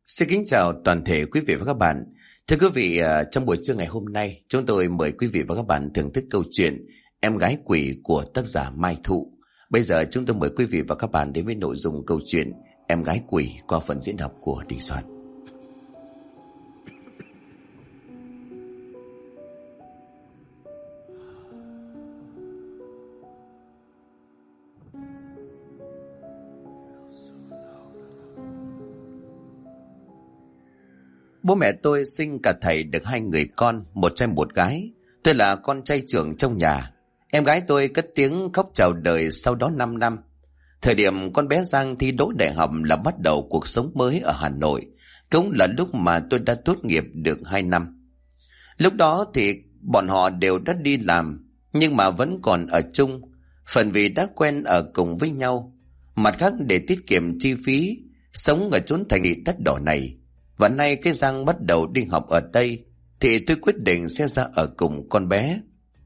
Xin kính chào toàn thể quý vị và các bạn. Thưa quý vị, trong buổi trưa ngày hôm nay, chúng tôi mời quý vị và các bạn thưởng thức câu chuyện Em gái quỷ của tác giả Mai Thụ. Bây giờ chúng tôi mời quý vị và các bạn đến với nội dung câu chuyện Em gái quỷ qua phần diễn đọc của Đình Soạn. Bố mẹ tôi sinh cả thầy được 2 người con, một trai một gái. Tôi là con trai trưởng trong nhà. Em gái tôi cất tiếng khóc chào đời sau đó 5 năm. Thời điểm con bé Giang thi đỗ đại học là bắt đầu cuộc sống mới ở Hà Nội. Cũng là lúc mà tôi đã tốt nghiệp được 2 năm. Lúc đó thì bọn họ đều đã đi làm, nhưng mà vẫn còn ở chung. Phần vì đã quen ở cùng với nhau. Mặt khác để tiết kiệm chi phí, sống ở chốn thành thị đất đỏ này. Và nay cái Giang bắt đầu đi học ở đây thì tôi quyết định sẽ ra ở cùng con bé.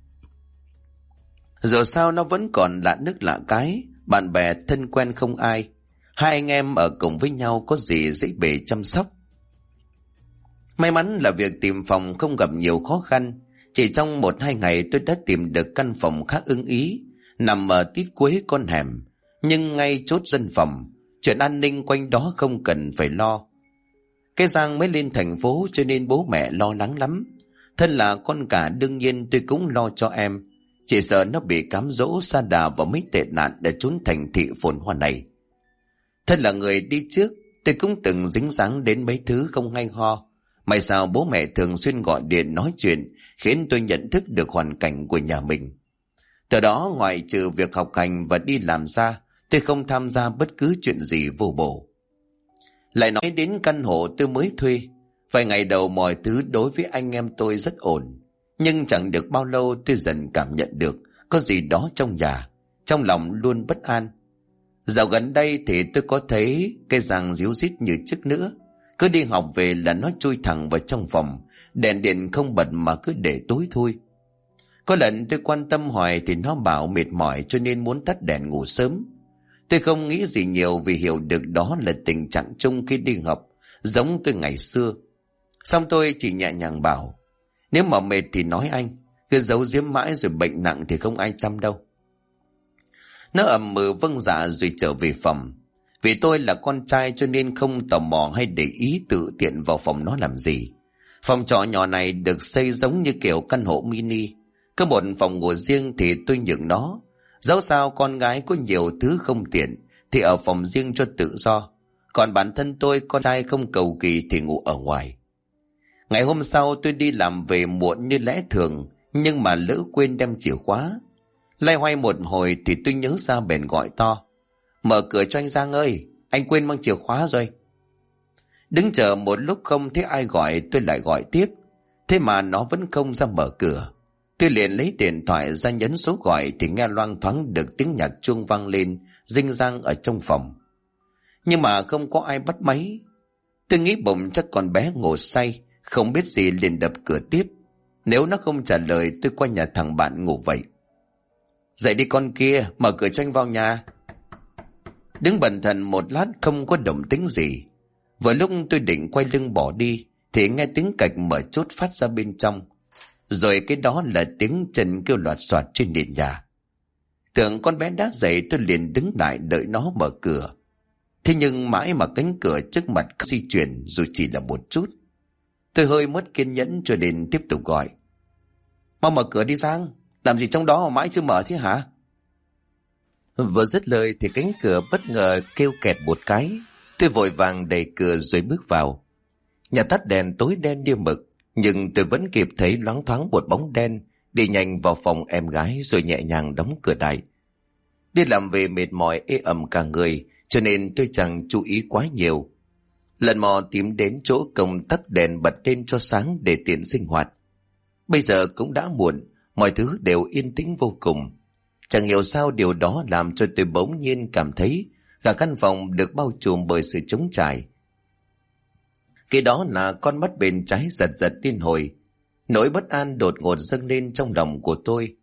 Dù sao nó vẫn còn lạ nước lạ cái, bạn bè thân quen không ai. 2 anh em ở cùng với nhau có gì dễ bề chăm sóc. May mắn là việc tìm phòng không gặp nhiều khó khăn. Chỉ trong 1-2 ngày tôi đã tìm được căn phòng khá ưng ý, nằm ở tít cuối con hẻm, nhưng ngay chốt dân phòng. Chuyện an ninh quanh đó không cần phải lo. Cái Giang mới lên thành phố cho nên bố mẹ lo lắng lắm. Thân là con cả đương nhiên tôi cũng lo cho em. Chỉ sợ nó bị cám dỗ sa đà vào mấy tệ nạn để trốn thành thị phồn hoa này. Thân là người đi trước, tôi cũng từng dính dáng đến mấy thứ không hay ho. May sao bố mẹ thường xuyên gọi điện nói chuyện, khiến tôi nhận thức được hoàn cảnh của nhà mình. Từ đó ngoài trừ việc học hành và đi làm ra, tôi không tham gia bất cứ chuyện gì vô bổ. Lại nói đến căn hộ tôi mới thuê. Vài ngày đầu mọi thứ đối với anh em tôi rất ổn. Nhưng chẳng được bao lâu tôi dần cảm nhận được có gì đó trong nhà. Trong lòng luôn bất an. Dạo gần đây thì tôi có thấy cái Giang díu dít như trước nữa. Cứ đi học về là nó chui thẳng vào trong phòng. Đèn điện không bật mà cứ để tối thôi. Có lần tôi quan tâm hỏi thì nó bảo mệt mỏi cho nên muốn tắt đèn ngủ sớm. Tôi không nghĩ gì nhiều vì hiểu được đó là tình trạng chung khi đi học, giống tôi ngày xưa. Xong tôi chỉ nhẹ nhàng bảo, nếu mà mệt thì nói anh, cứ giấu giếm mãi rồi bệnh nặng thì không ai chăm đâu. Nó ậm ừ vâng dạ rồi trở về phòng. Vì tôi là con trai cho nên không tò mò hay để ý tự tiện vào phòng nó làm gì. Phòng trọ nhỏ này được xây giống như kiểu căn hộ mini. Có một phòng ngủ riêng thì tôi nhường nó. Dẫu sao con gái có nhiều thứ không tiện thì ở phòng riêng cho tự do. Còn bản thân tôi con trai không cầu kỳ thì ngủ ở ngoài. Ngày hôm sau tôi đi làm về muộn như lẽ thường, nhưng mà lỡ quên đem chìa khóa. Loay hoay một hồi thì tôi nhớ ra bèn gọi to, mở cửa cho anh Giang ơi, anh quên mang chìa khóa rồi. Đứng chờ một lúc không thấy ai gọi, tôi lại gọi tiếp. Thế mà nó vẫn không ra mở cửa. Tôi liền lấy điện thoại ra nhấn số gọi thì nghe loang thoáng được tiếng nhạc chuông vang lên, rinh rang ở trong phòng. Nhưng mà không có ai bắt máy. Tôi nghĩ bụng chắc con bé ngủ say, không biết gì liền đập cửa tiếp. Nếu nó không trả lời tôi qua nhà thằng bạn ngủ vậy. Dậy đi con kia, mở cửa cho anh vào nhà. Đứng bần thần một lát không có động tĩnh gì. Vừa lúc tôi định quay lưng bỏ đi thì nghe tiếng cạch mở chốt phát ra bên trong. Rồi cái đó là tiếng chân kêu loạt soạt trên nền nhà. Tưởng con bé đã dậy tôi liền đứng lại đợi nó mở cửa. Thế nhưng mãi mà cánh cửa trước mặt di chuyển dù chỉ là một chút. Tôi hơi mất kiên nhẫn cho nên tiếp tục gọi. Mau mở cửa đi Giang, làm gì trong đó mà mãi chưa mở thế hả? Vừa dứt lời thì cánh cửa bất ngờ kêu kẹt một cái. Tôi vội vàng đẩy cửa rồi bước vào. Nhà tắt đèn tối đen như mực. Nhưng tôi vẫn kịp thấy loáng thoáng một bóng đen đi nhanh vào phòng em gái rồi nhẹ nhàng đóng cửa lại. Đi làm về mệt mỏi ê ẩm cả người cho nên tôi chẳng chú ý quá nhiều. Lần mò tìm đến chỗ công tắc đèn bật lên cho sáng để tiện sinh hoạt. Bây giờ cũng đã muộn, mọi thứ đều yên tĩnh vô cùng. Chẳng hiểu sao điều đó làm cho tôi bỗng nhiên cảm thấy cả căn phòng được bao trùm bởi sự trống trải. Cái đó là con mắt bên trái giật giật điên hồi. Nỗi bất an đột ngột dâng lên trong lòng của tôi.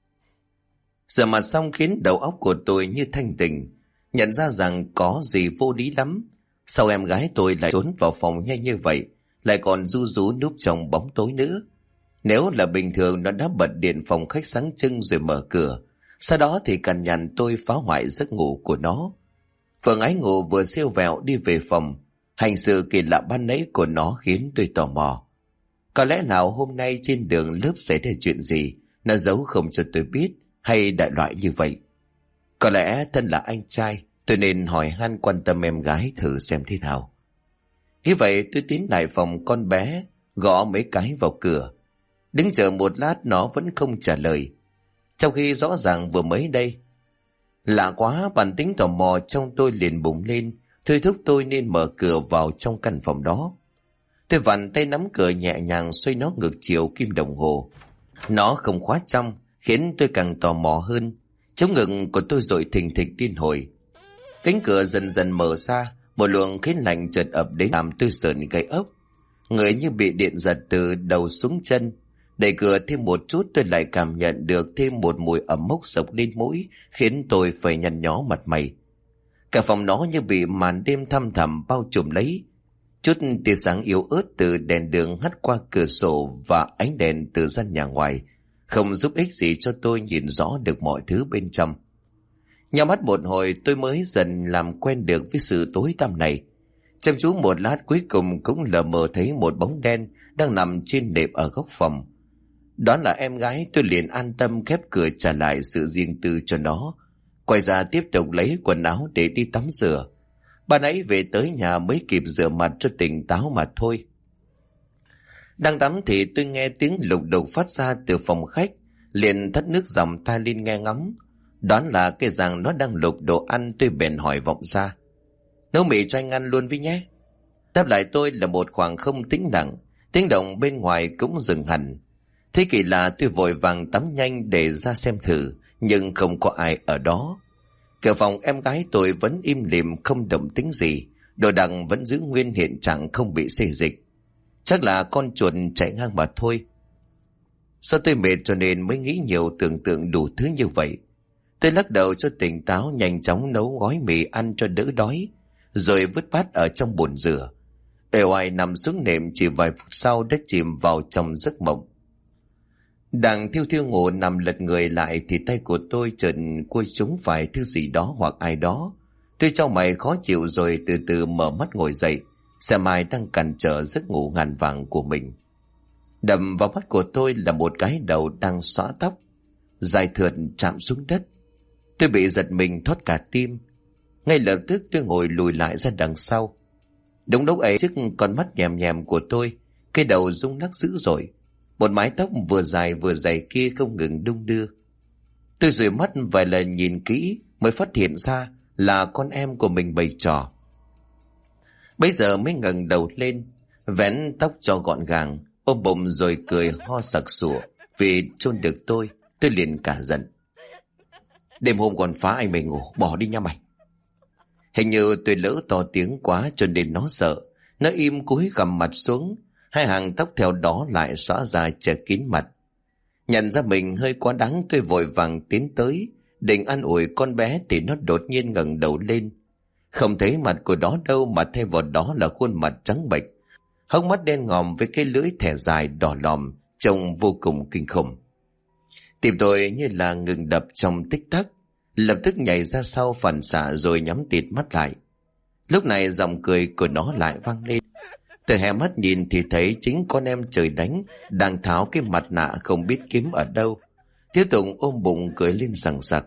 Rửa mặt xong khiến đầu óc của tôi như thanh tỉnh, nhận ra rằng có gì vô lý lắm. Sao em gái tôi lại trốn vào phòng nhanh như vậy, lại còn ru rú núp trong bóng tối nữa? Nếu là bình thường nó đã bật điện phòng khách sáng trưng rồi mở cửa, sau đó thì cằn nhằn tôi phá hoại giấc ngủ của nó. Phượng ái ngủ vừa siêu vẹo đi về phòng, hành sự kỳ lạ ban nãy của nó khiến tôi tò mò. Có lẽ nào hôm nay trên đường lớp xảy ra chuyện gì, nó giấu không cho tôi biết, hay đại loại như vậy. Có lẽ thân là anh trai, tôi nên hỏi han quan tâm em gái thử xem thế nào. Thế vậy tôi tiến lại phòng con bé, gõ mấy cái vào cửa. Đứng chờ một lát nó vẫn không trả lời, trong khi rõ ràng vừa mới đây. Lạ quá, bản tính tò mò trong tôi liền bùng lên, thôi thúc tôi nên mở cửa vào trong căn phòng đó. Tôi vặn tay nắm cửa nhẹ nhàng xoay nó ngược chiều kim đồng hồ. Nó không khóa trong, khiến tôi càng tò mò hơn. Chống ngực của tôi dội thình thịch điên hồi. Cánh cửa dần dần mở ra, một luồng khí lạnh chợt ập đến làm tôi sởn gáy ốc. Người như bị điện giật từ đầu xuống chân. Đẩy cửa thêm một chút tôi lại cảm nhận được thêm một mùi ẩm mốc sộc lên mũi, khiến tôi phải nhăn nhó mặt mày. Cả phòng nó như bị màn đêm thăm thẳm bao trùm lấy. Chút tia sáng yếu ớt từ đèn đường hắt qua cửa sổ và ánh đèn từ gian nhà ngoài không giúp ích gì cho tôi nhìn rõ được mọi thứ bên trong. Nhắm mắt một hồi tôi mới dần làm quen được với sự tối tăm này. Chăm chú một lát cuối cùng cũng lờ mờ thấy một bóng đen đang nằm trên nệm ở góc phòng. Đó là em gái, tôi liền an tâm khép cửa trả lại sự riêng tư cho nó. Quay ra tiếp tục lấy quần áo để đi tắm rửa. Ban nãy về tới nhà mới kịp rửa mặt cho tỉnh táo mà thôi. Đang tắm thì tôi nghe tiếng lục đục phát ra từ phòng khách, liền thắt nước dòng tai lên nghe ngóng. Đoán là cái rằng nó đang lục đồ ăn, tôi bèn hỏi vọng ra: nấu mì cho anh ăn luôn với nhé. Đáp lại tôi là một khoảng không tĩnh lặng, tiếng động bên ngoài cũng dừng hẳn. Thế kỳ lạ, tôi vội vàng tắm nhanh để ra xem thử, nhưng không có ai ở đó. Cửa phòng em gái tôi vẫn im lìm không động tĩnh gì, đồ đạc vẫn giữ nguyên hiện trạng không bị xê dịch. Chắc là con chuột chạy ngang mà thôi. Do tôi mệt cho nên mới nghĩ nhiều, tưởng tượng đủ thứ như vậy. Tôi lắc đầu cho tỉnh táo, nhanh chóng nấu gói mì ăn cho đỡ đói, rồi vứt bát ở trong bồn rửa. Ê oai nằm xuống nệm, chỉ vài phút sau đã chìm vào trong giấc mộng. Đang thiêu thiêu ngủ nằm lật người lại thì tay của tôi chợt cua trúng phải thứ gì đó hoặc ai đó. Tôi chau mày khó chịu rồi từ từ mở mắt ngồi dậy, xem ai đang cản trở giấc ngủ ngàn vàng của mình. Đập vào mắt của tôi là một cái đầu đang xõa tóc, dài thượt chạm xuống đất. Tôi bị giật mình thót cả tim. Ngay lập tức tôi ngồi lùi lại ra đằng sau. Đúng lúc ấy, trước con mắt nhèm nhèm của tôi, cái đầu rung lắc dữ dội. Một mái tóc vừa dài vừa dày kia không ngừng đung đưa. Tôi dụi mắt vài lần nhìn kỹ mới phát hiện ra là con em của mình bày trò. Bây giờ mới ngẩng đầu lên, vén tóc cho gọn gàng, ôm bụng rồi cười ho sặc sụa vì chôn được tôi liền cả giận. Đêm hôm còn phá anh mày ngủ, bỏ đi nha mày. Hình như tôi lỡ to tiếng quá cho nên nó sợ. Nó im cúi gằm mặt xuống, hai hàng tóc theo đó lại xõa ra che kín mặt. Nhận ra mình hơi quá đáng, tôi vội vàng tiến tới định an ủi con bé thì nó đột nhiên ngẩng đầu lên. Không thấy mặt của nó đâu, mà thay vào đó là khuôn mặt trắng bệch, hốc mắt đen ngòm với cái lưỡi thẻ dài đỏ lòm, trông vô cùng kinh khủng. Tim tôi như là ngừng đập trong tích tắc, lập tức nhảy ra sau phản xạ rồi nhắm tịt mắt lại. Lúc này giọng cười của nó lại vang lên. Tôi hé mắt nhìn thì thấy chính con em trời đánh đang tháo cái mặt nạ không biết kiếm ở đâu, tiếp tục ôm bụng cười lên sằng sặc.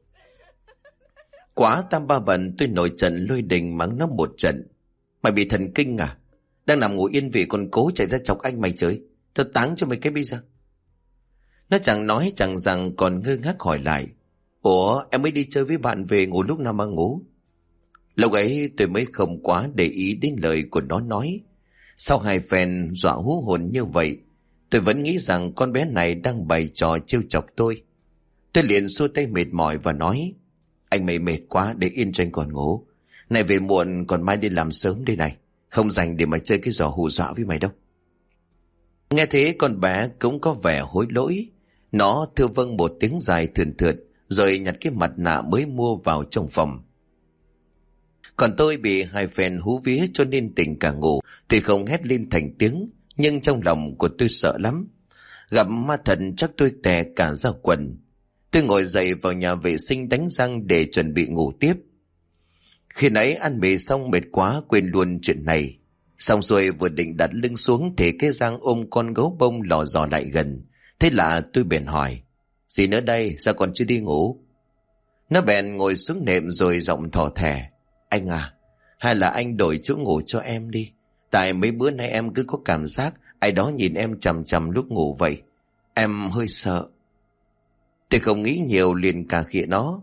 Quá tam ba bận, tôi nổi trận lôi đình mắng nó một trận. Mày bị thần kinh à? Đang nằm ngủ yên vị còn cố chạy ra chọc anh mày chơi. Tôi táng cho mày cái bây giờ. Nó chẳng nói chẳng rằng còn ngơ ngác hỏi lại: ủa, em mới đi chơi với bạn về, ngủ lúc nào mà ngủ? Lúc ấy tôi mới không quá để ý đến lời của nó nói. Sau hai phen dọa hú hồn như vậy, tôi vẫn nghĩ rằng con bé này đang bày trò trêu chọc tôi. Tôi liền xua tay mệt mỏi và nói: anh mày mệt quá, để yên cho anh còn ngủ. Này về muộn, còn mai đi làm sớm đây này, không dành để mà chơi cái trò hù dọa với mày đâu. Nghe thế con bé cũng có vẻ hối lỗi. Nó thưa vâng một tiếng dài thườn thượt, rồi nhặt cái mặt nạ mới mua vào trong phòng. Còn tôi bị hai phen hú vía cho nên tỉnh cả ngủ. Tuy không hét lên thành tiếng, nhưng trong lòng của tôi sợ lắm. Gặp ma thật chắc tôi tè cả ra quần. Tôi ngồi dậy vào nhà vệ sinh đánh răng để chuẩn bị ngủ tiếp. Khi nãy ăn mì xong mệt quá quên luôn chuyện này. Xong xuôi vừa định đặt lưng xuống thì cái Giang ôm con gấu bông lò dò lại gần. Thế là tôi bèn hỏi: gì nữa đây, sao còn chưa đi ngủ? Nó bèn ngồi xuống nệm rồi giọng thỏ thẻ: anh à, hay là anh đổi chỗ ngủ cho em đi. Tại mấy bữa nay em cứ có cảm giác ai đó nhìn em chằm chằm lúc ngủ vậy. Em hơi sợ. Tôi không nghĩ nhiều liền cà khịa nó: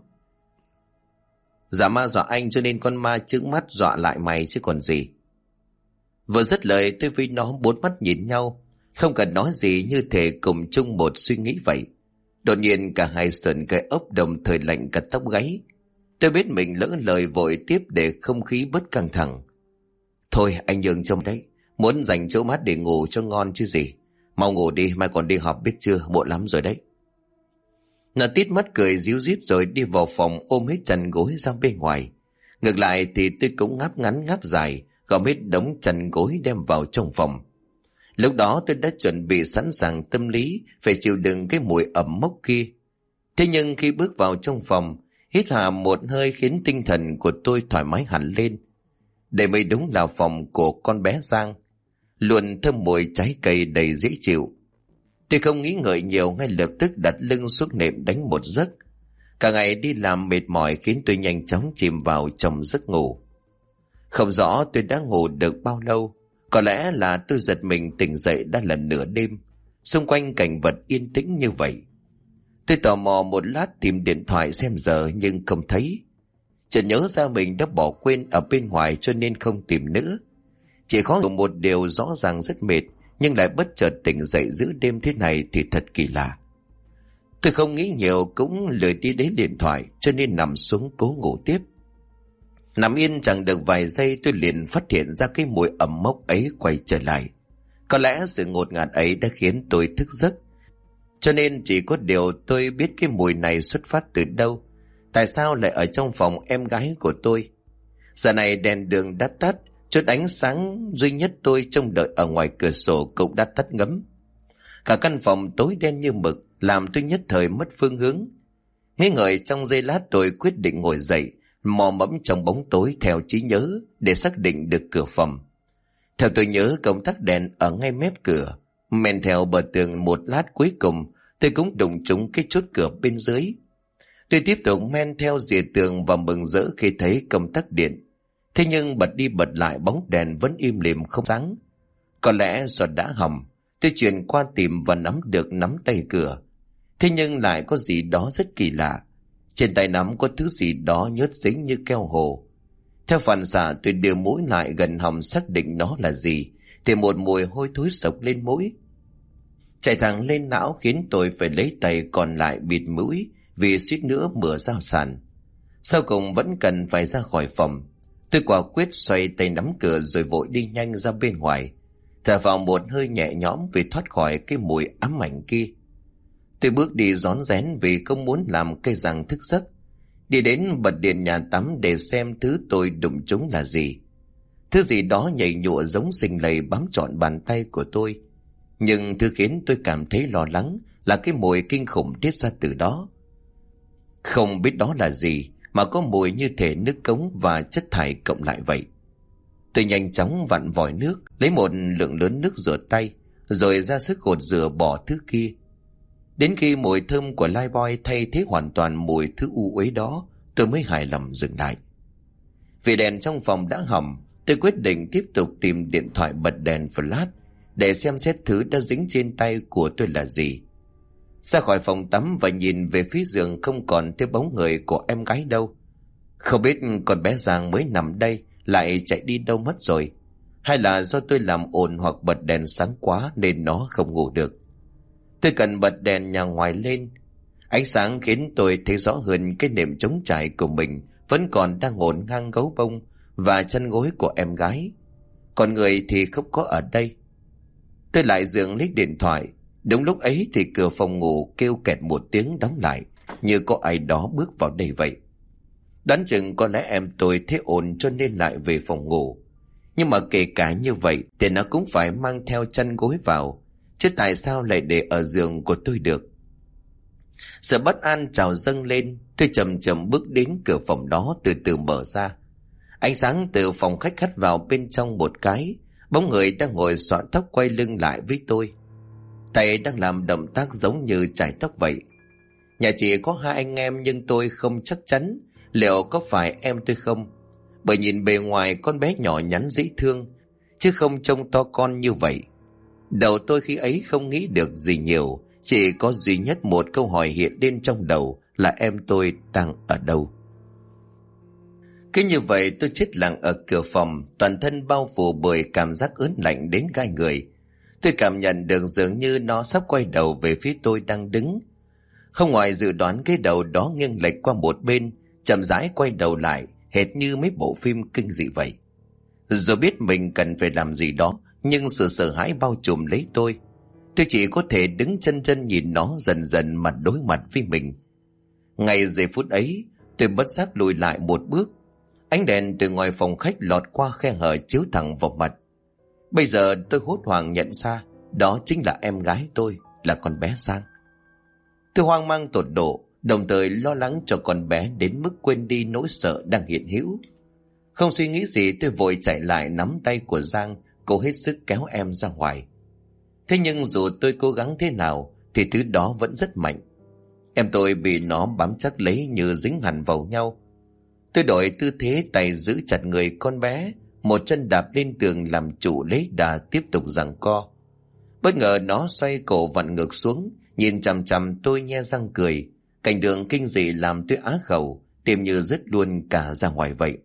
giả ma dọa anh cho nên con ma trừng mắt dọa lại mày chứ còn gì. Vừa dứt lời tôi với nó bốn mắt nhìn nhau, không cần nói gì, như thể cùng chung một suy nghĩ vậy. Đột nhiên cả hai sườn gai ốc đồng thời lạnh cả tóc gáy. Tôi biết mình lỡ lời vội tiếp để không khí bớt căng thẳng. Thôi anh nhường trông đấy, muốn dành chỗ mát để ngủ cho ngon chứ gì. Mau ngủ đi, mai còn đi họp biết chưa, muộn lắm rồi đấy. Nó tít mắt cười ríu rít rồi đi vào phòng ôm hết chăn gối ra bên ngoài. Ngược lại thì tôi cũng ngáp ngắn ngáp dài, gom hết đống chăn gối đem vào trong phòng. Lúc đó tôi đã chuẩn bị sẵn sàng tâm lý phải chịu đựng cái mùi ẩm mốc kia. Thế nhưng khi bước vào trong phòng, hít hà một hơi khiến tinh thần của tôi thoải mái hẳn lên. Đây mới đúng là phòng của con bé Giang, luôn thơm mùi trái cây đầy dễ chịu. Tôi không nghĩ ngợi nhiều, ngay lập tức đặt lưng xuống nệm đánh một giấc. Cả ngày đi làm mệt mỏi khiến tôi nhanh chóng chìm vào trong giấc ngủ. Không rõ tôi đã ngủ được bao lâu, có lẽ là tôi giật mình tỉnh dậy đã là nửa đêm. Xung quanh cảnh vật yên tĩnh như vậy. Tôi tò mò một lát tìm điện thoại xem giờ nhưng không thấy. Chợt nhớ ra mình đã bỏ quên ở bên ngoài cho nên không tìm nữa. Chỉ có một điều rõ ràng rất mệt, nhưng lại bất chợt tỉnh dậy giữa đêm thế này thì thật kỳ lạ. Tôi không nghĩ nhiều cũng lười đi đến điện thoại cho nên nằm xuống cố ngủ tiếp. Nằm yên chẳng được vài giây tôi liền phát hiện ra cái mùi ẩm mốc ấy quay trở lại. Có lẽ sự ngột ngạt ấy đã khiến tôi thức giấc. Cho nên chỉ có điều tôi biết cái mùi này xuất phát từ đâu. Tại sao lại ở trong phòng em gái của tôi? Giờ này đèn đường đã tắt, chút ánh sáng duy nhất tôi trông đợi ở ngoài cửa sổ cũng đã tắt ngấm. Cả căn phòng tối đen như mực làm tôi nhất thời mất phương hướng. Nghĩ ngợi trong giây lát tôi quyết định ngồi dậy, mò mẫm trong bóng tối theo trí nhớ để xác định được cửa phòng. Theo tôi nhớ công tắc đèn ở ngay mép cửa, men theo bờ tường một lát cuối cùng tôi cũng đụng trúng cái chốt cửa bên dưới. Tôi tiếp tục men theo rìa tường và mừng rỡ khi thấy công tắc điện. Thế nhưng bật đi bật lại bóng đèn vẫn im lìm không sáng. Có lẽ do đã hỏng, tôi chuyển qua tìm và nắm được nắm tay cửa. Thế nhưng lại có gì đó rất kỳ lạ. Trên tay nắm có thứ gì đó nhớt dính như keo hồ. Theo phản xạ tôi đưa mũi lại gần họng xác định nó là gì, thì một mùi hôi thối sộc lên mũi. Chạy thẳng lên não khiến tôi phải lấy tay còn lại bịt mũi vì suýt nữa mửa dao sàn. Sau cùng vẫn cần phải ra khỏi phòng. Tôi quả quyết xoay tay nắm cửa rồi vội đi nhanh ra bên ngoài, thở vào một hơi nhẹ nhõm vì thoát khỏi cái mùi ám ảnh kia. Tôi bước đi rón rén vì không muốn làm cây Giang thức giấc. Đi đến bật điện nhà tắm để xem thứ tôi đụng trúng là gì. Thứ gì đó nhảy nhụa giống sinh lầy bám trọn bàn tay của tôi. Nhưng thứ khiến tôi cảm thấy lo lắng là cái mùi kinh khủng tiết ra từ đó. Không biết đó là gì mà có mùi như thể nước cống và chất thải cộng lại vậy. Tôi nhanh chóng vặn vòi nước, lấy một lượng lớn nước rửa tay, rồi ra sức gột rửa bỏ thứ kia. Đến khi mùi thơm của Lifebuoy thay thế hoàn toàn mùi thứ u uế đó, tôi mới hài lòng dừng lại. Vì đèn trong phòng đã hỏng, tôi quyết định tiếp tục tìm điện thoại bật đèn flash để xem xét thứ đã dính trên tay của tôi là gì. Ra khỏi phòng tắm và nhìn về phía giường không còn thấy bóng người của em gái đâu. Không biết con bé Giang mới nằm đây lại chạy đi đâu mất rồi. Hay là do tôi làm ồn hoặc bật đèn sáng quá nên nó không ngủ được. Tôi cần bật đèn nhà ngoài lên. Ánh sáng khiến tôi thấy rõ hơn cái nệm trống trải của mình vẫn còn đang ngổn ngang gấu bông và chân gối của em gái. Còn người thì không có ở đây. Tôi lại giường lấy điện thoại. Đúng lúc ấy thì cửa phòng ngủ kêu kẹt một tiếng đóng lại, như có ai đó bước vào đây vậy. Đoán chừng có lẽ em tôi thấy ổn cho nên lại về phòng ngủ. Nhưng mà kể cả như vậy thì nó cũng phải mang theo chăn gối vào, chứ tại sao lại để ở giường của tôi được? Sự bất an trào dâng lên, tôi chậm chậm bước đến cửa phòng đó, từ từ mở ra. Ánh sáng từ phòng khách hắt vào bên trong một cái, bóng người đang ngồi xoa tóc quay lưng lại với tôi. Tay đang làm động tác giống như chải tóc vậy. Nhà chị có hai anh em nhưng tôi không chắc chắn liệu có phải em tôi không. Bởi nhìn bề ngoài con bé nhỏ nhắn dễ thương, chứ không trông to con như vậy. Đầu tôi khi ấy không nghĩ được gì nhiều, chỉ có duy nhất một câu hỏi hiện lên trong đầu là em tôi đang ở đâu. Cứ như vậy tôi chết lặng ở cửa phòng, toàn thân bao phủ bởi cảm giác ớn lạnh đến gai người. Tôi cảm nhận được dường như nó sắp quay đầu về phía tôi đang đứng. Không ngoài dự đoán, cái đầu đó nghiêng lệch qua một bên, chậm rãi quay đầu lại, hệt như mấy bộ phim kinh dị vậy. Rồi biết mình cần phải làm gì đó, nhưng sự sợ hãi bao trùm lấy tôi. Tôi chỉ có thể đứng chân chân nhìn nó dần dần mặt đối mặt với mình. Ngay giây phút ấy, tôi bất giác lùi lại một bước. Ánh đèn từ ngoài phòng khách lọt qua khe hở chiếu thẳng vào mặt. Bây giờ tôi hốt hoảng nhận ra đó chính là em gái tôi, là con bé Giang. Tôi hoang mang tột độ, đồng thời lo lắng cho con bé đến mức quên đi nỗi sợ đang hiện hữu. Không suy nghĩ gì, tôi vội chạy lại nắm tay của Giang, cố hết sức kéo em ra ngoài. Thế nhưng dù tôi cố gắng thế nào thì thứ đó vẫn rất mạnh. Em tôi bị nó bám chắc lấy như dính hẳn vào nhau. Tôi đổi tư thế, tay giữ chặt người con bé, một chân đạp lên tường làm chủ lấy đà tiếp tục giằng co. Bất ngờ nó xoay cổ vặn ngược xuống, nhìn chằm chằm tôi nhe răng cười. Cảnh tượng kinh dị làm tôi á khẩu, tim như rớt luôn cả ra ngoài vậy.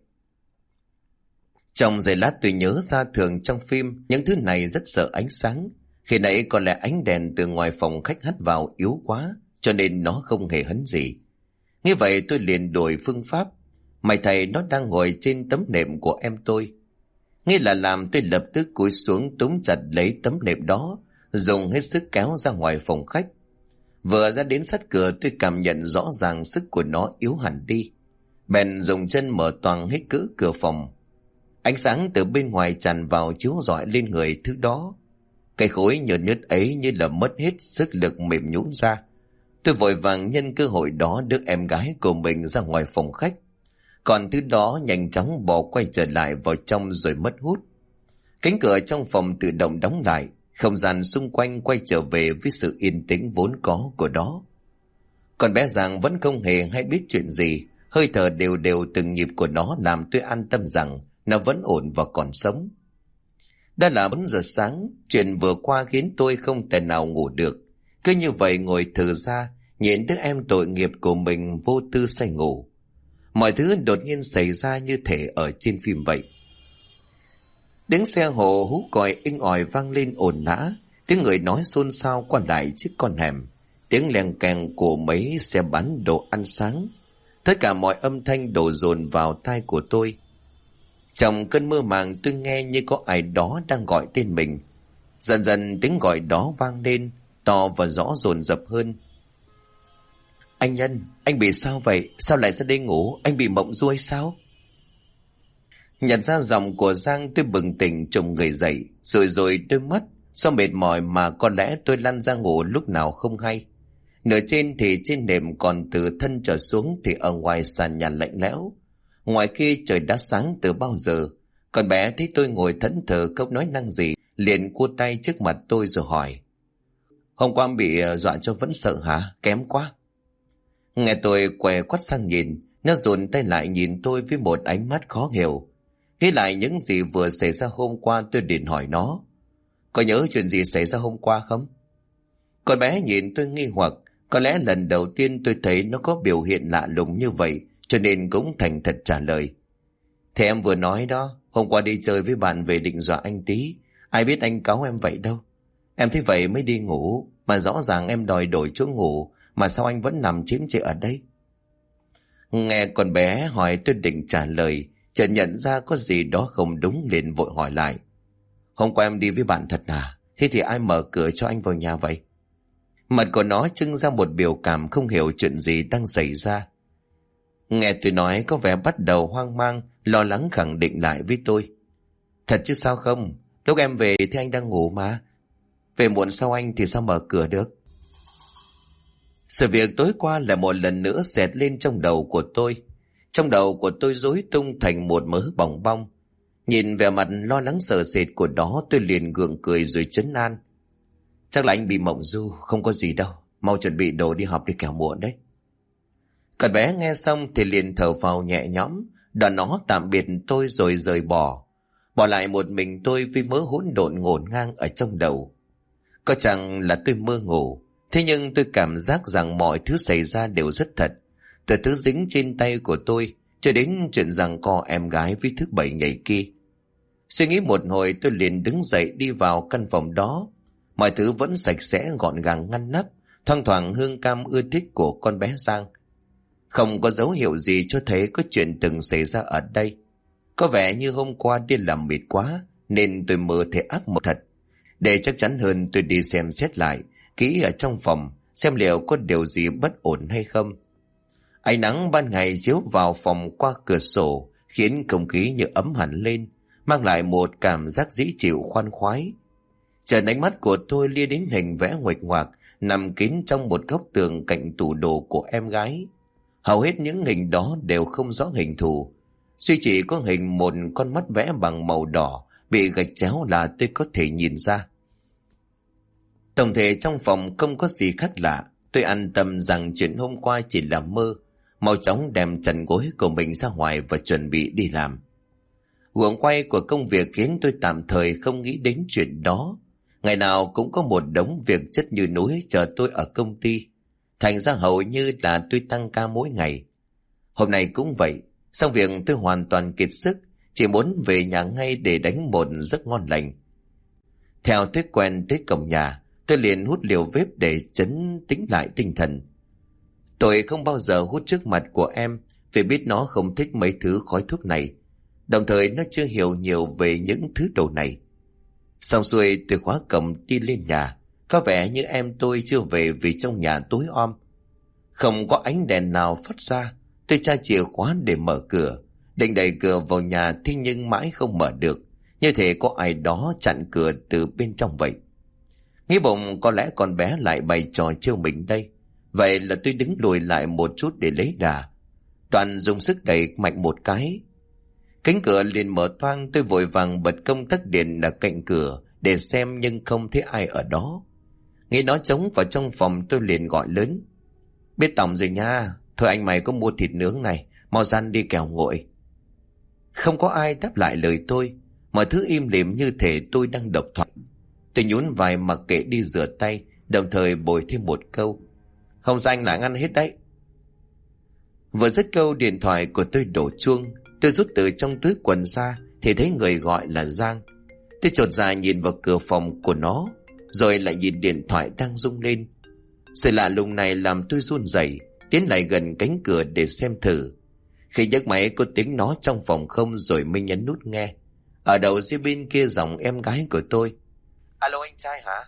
Trong giây lát tôi nhớ ra thường trong phim những thứ này rất sợ ánh sáng. Khi nãy có lẽ ánh đèn từ ngoài phòng khách hắt vào yếu quá, cho nên nó không hề hấn gì. Như vậy tôi liền đổi phương pháp. May thầy nó đang ngồi trên tấm nệm của em tôi. Nghe là làm, tôi lập tức cúi xuống túm chặt lấy tấm nệm đó, dùng hết sức kéo ra ngoài phòng khách. Vừa ra đến sát cửa, tôi cảm nhận rõ ràng sức của nó yếu hẳn đi. Bèn dùng chân mở toang hết cỡ cửa phòng. Ánh sáng từ bên ngoài tràn vào chiếu rọi lên người thứ đó. Cái khối nhợt nhớt ấy như là mất hết sức lực mềm nhũn ra. Tôi vội vàng nhân cơ hội đó đưa em gái của mình ra ngoài phòng khách. Còn thứ đó nhanh chóng bỏ quay trở lại vào trong rồi mất hút. Cánh cửa trong phòng tự động đóng lại, không gian xung quanh quay trở về với sự yên tĩnh vốn có của đó. Còn bé Giang vẫn không hề hay biết chuyện gì, hơi thở đều đều từng nhịp của nó làm tôi an tâm rằng nó vẫn ổn và còn sống. Đã là 4 giờ sáng, chuyện vừa qua khiến tôi không thể nào ngủ được. Cứ như vậy ngồi thừ ra, nhìn đứa em tội nghiệp của mình vô tư say ngủ. Mọi thứ đột nhiên xảy ra như thể ở trên phim vậy. Tiếng xe hộ hú còi inh ỏi vang lên ồn ào, tiếng người nói xôn xao qua lại trước con hẻm, tiếng leng keng của mấy xe bán đồ ăn sáng. Tất cả mọi âm thanh đổ dồn vào tai của tôi. Trong cơn mơ màng, tôi nghe như có ai đó đang gọi tên mình. Dần dần tiếng gọi đó vang lên, to và rõ dồn dập hơn. Anh Nhân, anh bị sao vậy? Sao lại ra đây ngủ? Anh bị mộng du hay sao? Nhận ra giọng của Giang, tôi bừng tỉnh trùng người dậy, rồi đôi mắt. Do mệt mỏi mà có lẽ tôi lăn ra ngủ lúc nào không hay. Nửa trên thì trên nệm, còn từ thân trở xuống thì ở ngoài sàn nhà lạnh lẽo. Ngoài kia trời đã sáng từ bao giờ. Con bé thấy tôi ngồi thẫn thờ không nói năng gì, liền cua tay trước mặt tôi rồi hỏi. Hôm qua bị dọa cho vẫn sợ hả? Kém quá. Nghe tôi què quắt sang nhìn, nó dồn tay lại nhìn tôi với một ánh mắt khó hiểu. Nghĩ lại những gì vừa xảy ra hôm qua, tôi liền hỏi nó. Có nhớ chuyện gì xảy ra hôm qua không? Con bé nhìn tôi nghi hoặc. Có lẽ lần đầu tiên tôi thấy nó có biểu hiện lạ lùng như vậy, cho nên cũng thành thật trả lời. Thế em vừa nói đó, hôm qua đi chơi với bạn về định dọa anh tí. Ai biết anh cáu em vậy đâu. Em thấy vậy mới đi ngủ, mà rõ ràng em đòi đổi chỗ ngủ, mà sao anh vẫn nằm chiếm trệ ở đây? Nghe con bé hỏi, tôi định trả lời, chợt nhận ra có gì đó không đúng, liền vội hỏi lại. Hôm qua em đi với bạn thật à? Thế thì ai mở cửa cho anh vào nhà vậy? Mặt của nó trưng ra một biểu cảm không hiểu chuyện gì đang xảy ra. Nghe tôi nói có vẻ bắt đầu hoang mang, lo lắng khẳng định lại với tôi. Thật chứ sao không? Lúc em về thì anh đang ngủ mà. Về muộn sau anh thì sao mở cửa được? Sự việc tối qua lại một lần nữa xẹt lên trong đầu của tôi. Trong đầu của tôi rối tung thành một mớ bòng bong. Nhìn vẻ mặt lo lắng sợ sệt của nó, tôi liền gượng cười rồi trấn an. Chắc là anh bị mộng du, không có gì đâu. Mau chuẩn bị đồ đi học đi kẻo muộn đấy. Con bé nghe xong thì liền thở phào nhẹ nhõm, đoạn nó tạm biệt tôi rồi rời bỏ. Bỏ lại một mình tôi với mớ hỗn độn ngổn ngang ở trong đầu. Có chẳng là tôi mơ ngủ, thế nhưng tôi cảm giác rằng mọi thứ xảy ra đều rất thật. Từ thứ dính trên tay của tôi cho đến chuyện giằng co em gái với thứ bảy nhảy kia. Suy nghĩ một hồi tôi liền đứng dậy đi vào căn phòng đó. Mọi thứ vẫn sạch sẽ gọn gàng ngăn nắp, thoang thoảng hương cam ưa thích của con bé Giang. Không có dấu hiệu gì cho thấy có chuyện từng xảy ra ở đây. Có vẻ như hôm qua đi làm mệt quá nên tôi mơ thấy ác mộng thật. Để chắc chắn hơn tôi đi xem xét lại kỹ ở trong phòng xem liệu có điều gì bất ổn hay không. Ánh nắng ban ngày chiếu vào phòng qua cửa sổ khiến không khí như ấm hẳn lên, mang lại một cảm giác dễ chịu khoan khoái. Chợt ánh mắt của tôi lia đến hình vẽ nguệch ngoạc nằm kín trong một góc tường cạnh tủ đồ của em gái. Hầu hết những hình đó đều không rõ hình thù, duy chỉ có hình một con mắt vẽ bằng màu đỏ bị gạch chéo là tôi có thể nhìn ra. Tổng thể trong phòng không có gì khác lạ, tôi an tâm rằng chuyện hôm qua chỉ là mơ, mau chóng đem chăn gối của mình ra ngoài và chuẩn bị đi làm. Guồng quay của công việc khiến tôi tạm thời không nghĩ đến chuyện đó. Ngày nào cũng có một đống việc chất như núi chờ tôi ở công ty, thành ra hầu như là tôi tăng ca mỗi ngày. Hôm nay cũng vậy, xong việc tôi hoàn toàn kiệt sức, chỉ muốn về nhà ngay để đánh một giấc ngon lành. Theo thói quen tới cổng nhà, tôi liền hút liều vép để trấn tĩnh lại tinh thần. Tôi không bao giờ hút trước mặt của em vì biết nó không thích mấy thứ khói thuốc này, đồng thời nó chưa hiểu nhiều về những thứ đồ này. Xong xuôi tôi khóa cổng đi lên nhà. Có vẻ như em tôi chưa về vì trong nhà tối om, không có ánh đèn nào phát ra. Tôi tra chìa khóa để mở cửa, định đẩy cửa vào nhà, thế nhưng mãi không mở được, như thể có ai đó chặn cửa từ bên trong vậy. Nghĩ bụng có lẽ con bé lại bày trò trêu mình đây. Vậy là tôi đứng lùi lại một chút để lấy đà. Toàn dùng sức đẩy mạnh một cái, cánh cửa liền mở toang. Tôi vội vàng bật công tắc điện ở cạnh cửa để xem, nhưng không thấy ai ở đó. Nghĩ nó trống vào trong phòng, tôi liền gọi lớn. Biết tỏng rồi nha, thôi anh mày có mua thịt nướng này, mau răn đi kẻo nguội. Không có ai đáp lại lời tôi, mọi thứ im lìm như thể tôi đang độc thoại. Tôi nhún vai mặc kệ đi rửa tay, đồng thời bồi thêm một câu. Không rảnh là ăn hết đấy. Vừa dứt câu, điện thoại của tôi đổ chuông. Tôi rút từ trong túi quần ra thì thấy người gọi là Giang. Tôi chột dạ nhìn vào cửa phòng của nó, rồi lại nhìn điện thoại đang rung lên. Sự lạ lùng này làm tôi run rẩy, tiến lại gần cánh cửa để xem thử. Khi nhấc máy có tiếng nó trong phòng không, rồi mới nhấn nút nghe. Ở đầu dưới bên kia giọng em gái của tôi. Alo anh trai hả?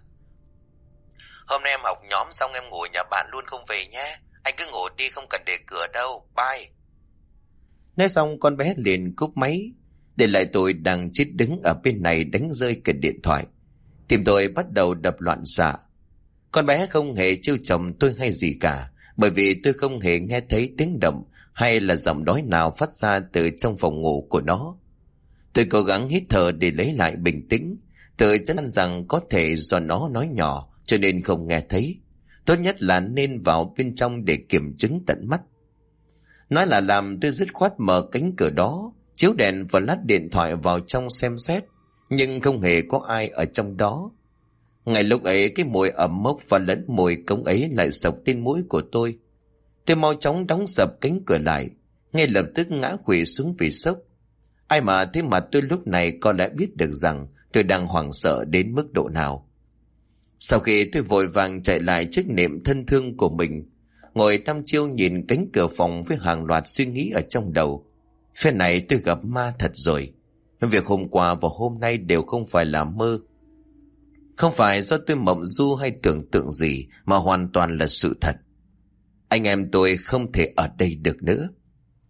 Hôm nay em học nhóm xong em ngủ nhà bạn luôn không về nhé. Anh cứ ngủ đi, không cần để cửa đâu. Bye. Nói xong con bé liền cúp máy, để lại tôi đang chết đứng ở bên này đánh rơi cả điện thoại. Tim tôi bắt đầu đập loạn xạ. Con bé không hề trêu chồng tôi hay gì cả, bởi vì tôi không hề nghe thấy tiếng động hay là giọng nói nào phát ra từ trong phòng ngủ của nó. Tôi cố gắng hít thở để lấy lại bình tĩnh, tự chấn an rằng có thể do nó nói nhỏ cho nên không nghe thấy. Tốt nhất là nên vào bên trong để kiểm chứng tận mắt. Nói là làm, tôi dứt khoát mở cánh cửa đó, chiếu đèn và lát điện thoại vào trong xem xét, nhưng không hề có ai ở trong đó. Ngay lúc ấy, cái mùi ẩm mốc và lẫn mùi cống ấy lại sộc lên mũi của tôi. Tôi mau chóng đóng sập cánh cửa lại, ngay lập tức ngã khuỵu xuống vì sốc. Ai mà thế mà tôi lúc này có lẽ biết được rằng tôi đang hoảng sợ đến mức độ nào. Sau khi tôi vội vàng chạy lại chiếc nệm thân thương của mình, ngồi đăm chiêu nhìn cánh cửa phòng với hàng loạt suy nghĩ ở trong đầu. Phía này tôi gặp ma thật rồi. Việc hôm qua và hôm nay đều không phải là mơ. Không phải do tôi mộng du hay tưởng tượng gì, mà hoàn toàn là sự thật. Anh em tôi không thể ở đây được nữa.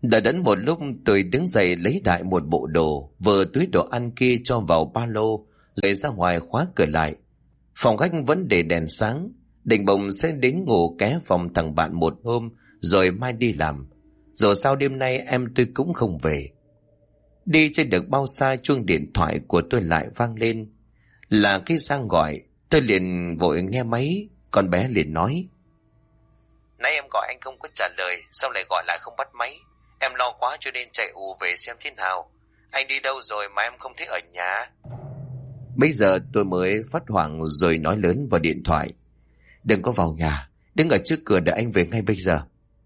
Đợi đến một lúc tôi đứng dậy lấy đại một bộ đồ, vừa túi đồ ăn kia cho vào ba lô, rồi ra ngoài khóa cửa lại. Phòng khách vẫn để đèn sáng, định bụng sẽ đến ngủ ké phòng thằng bạn một hôm, rồi mai đi làm. Dù sao đêm nay em tôi cũng không về. Đi chưa được bao xa chuông điện thoại của tôi lại vang lên. Là cái Giang gọi, tôi liền vội nghe máy, con bé liền nói. Nãy em gọi anh không có trả lời, sao lại gọi lại không bắt máy? Em lo quá cho nên chạy ù về xem thế nào. Anh đi đâu rồi mà em không thấy ở nhà? Bây giờ tôi mới phát hoảng rồi nói lớn vào điện thoại. Đừng có vào nhà, đứng ở trước cửa đợi anh về ngay bây giờ.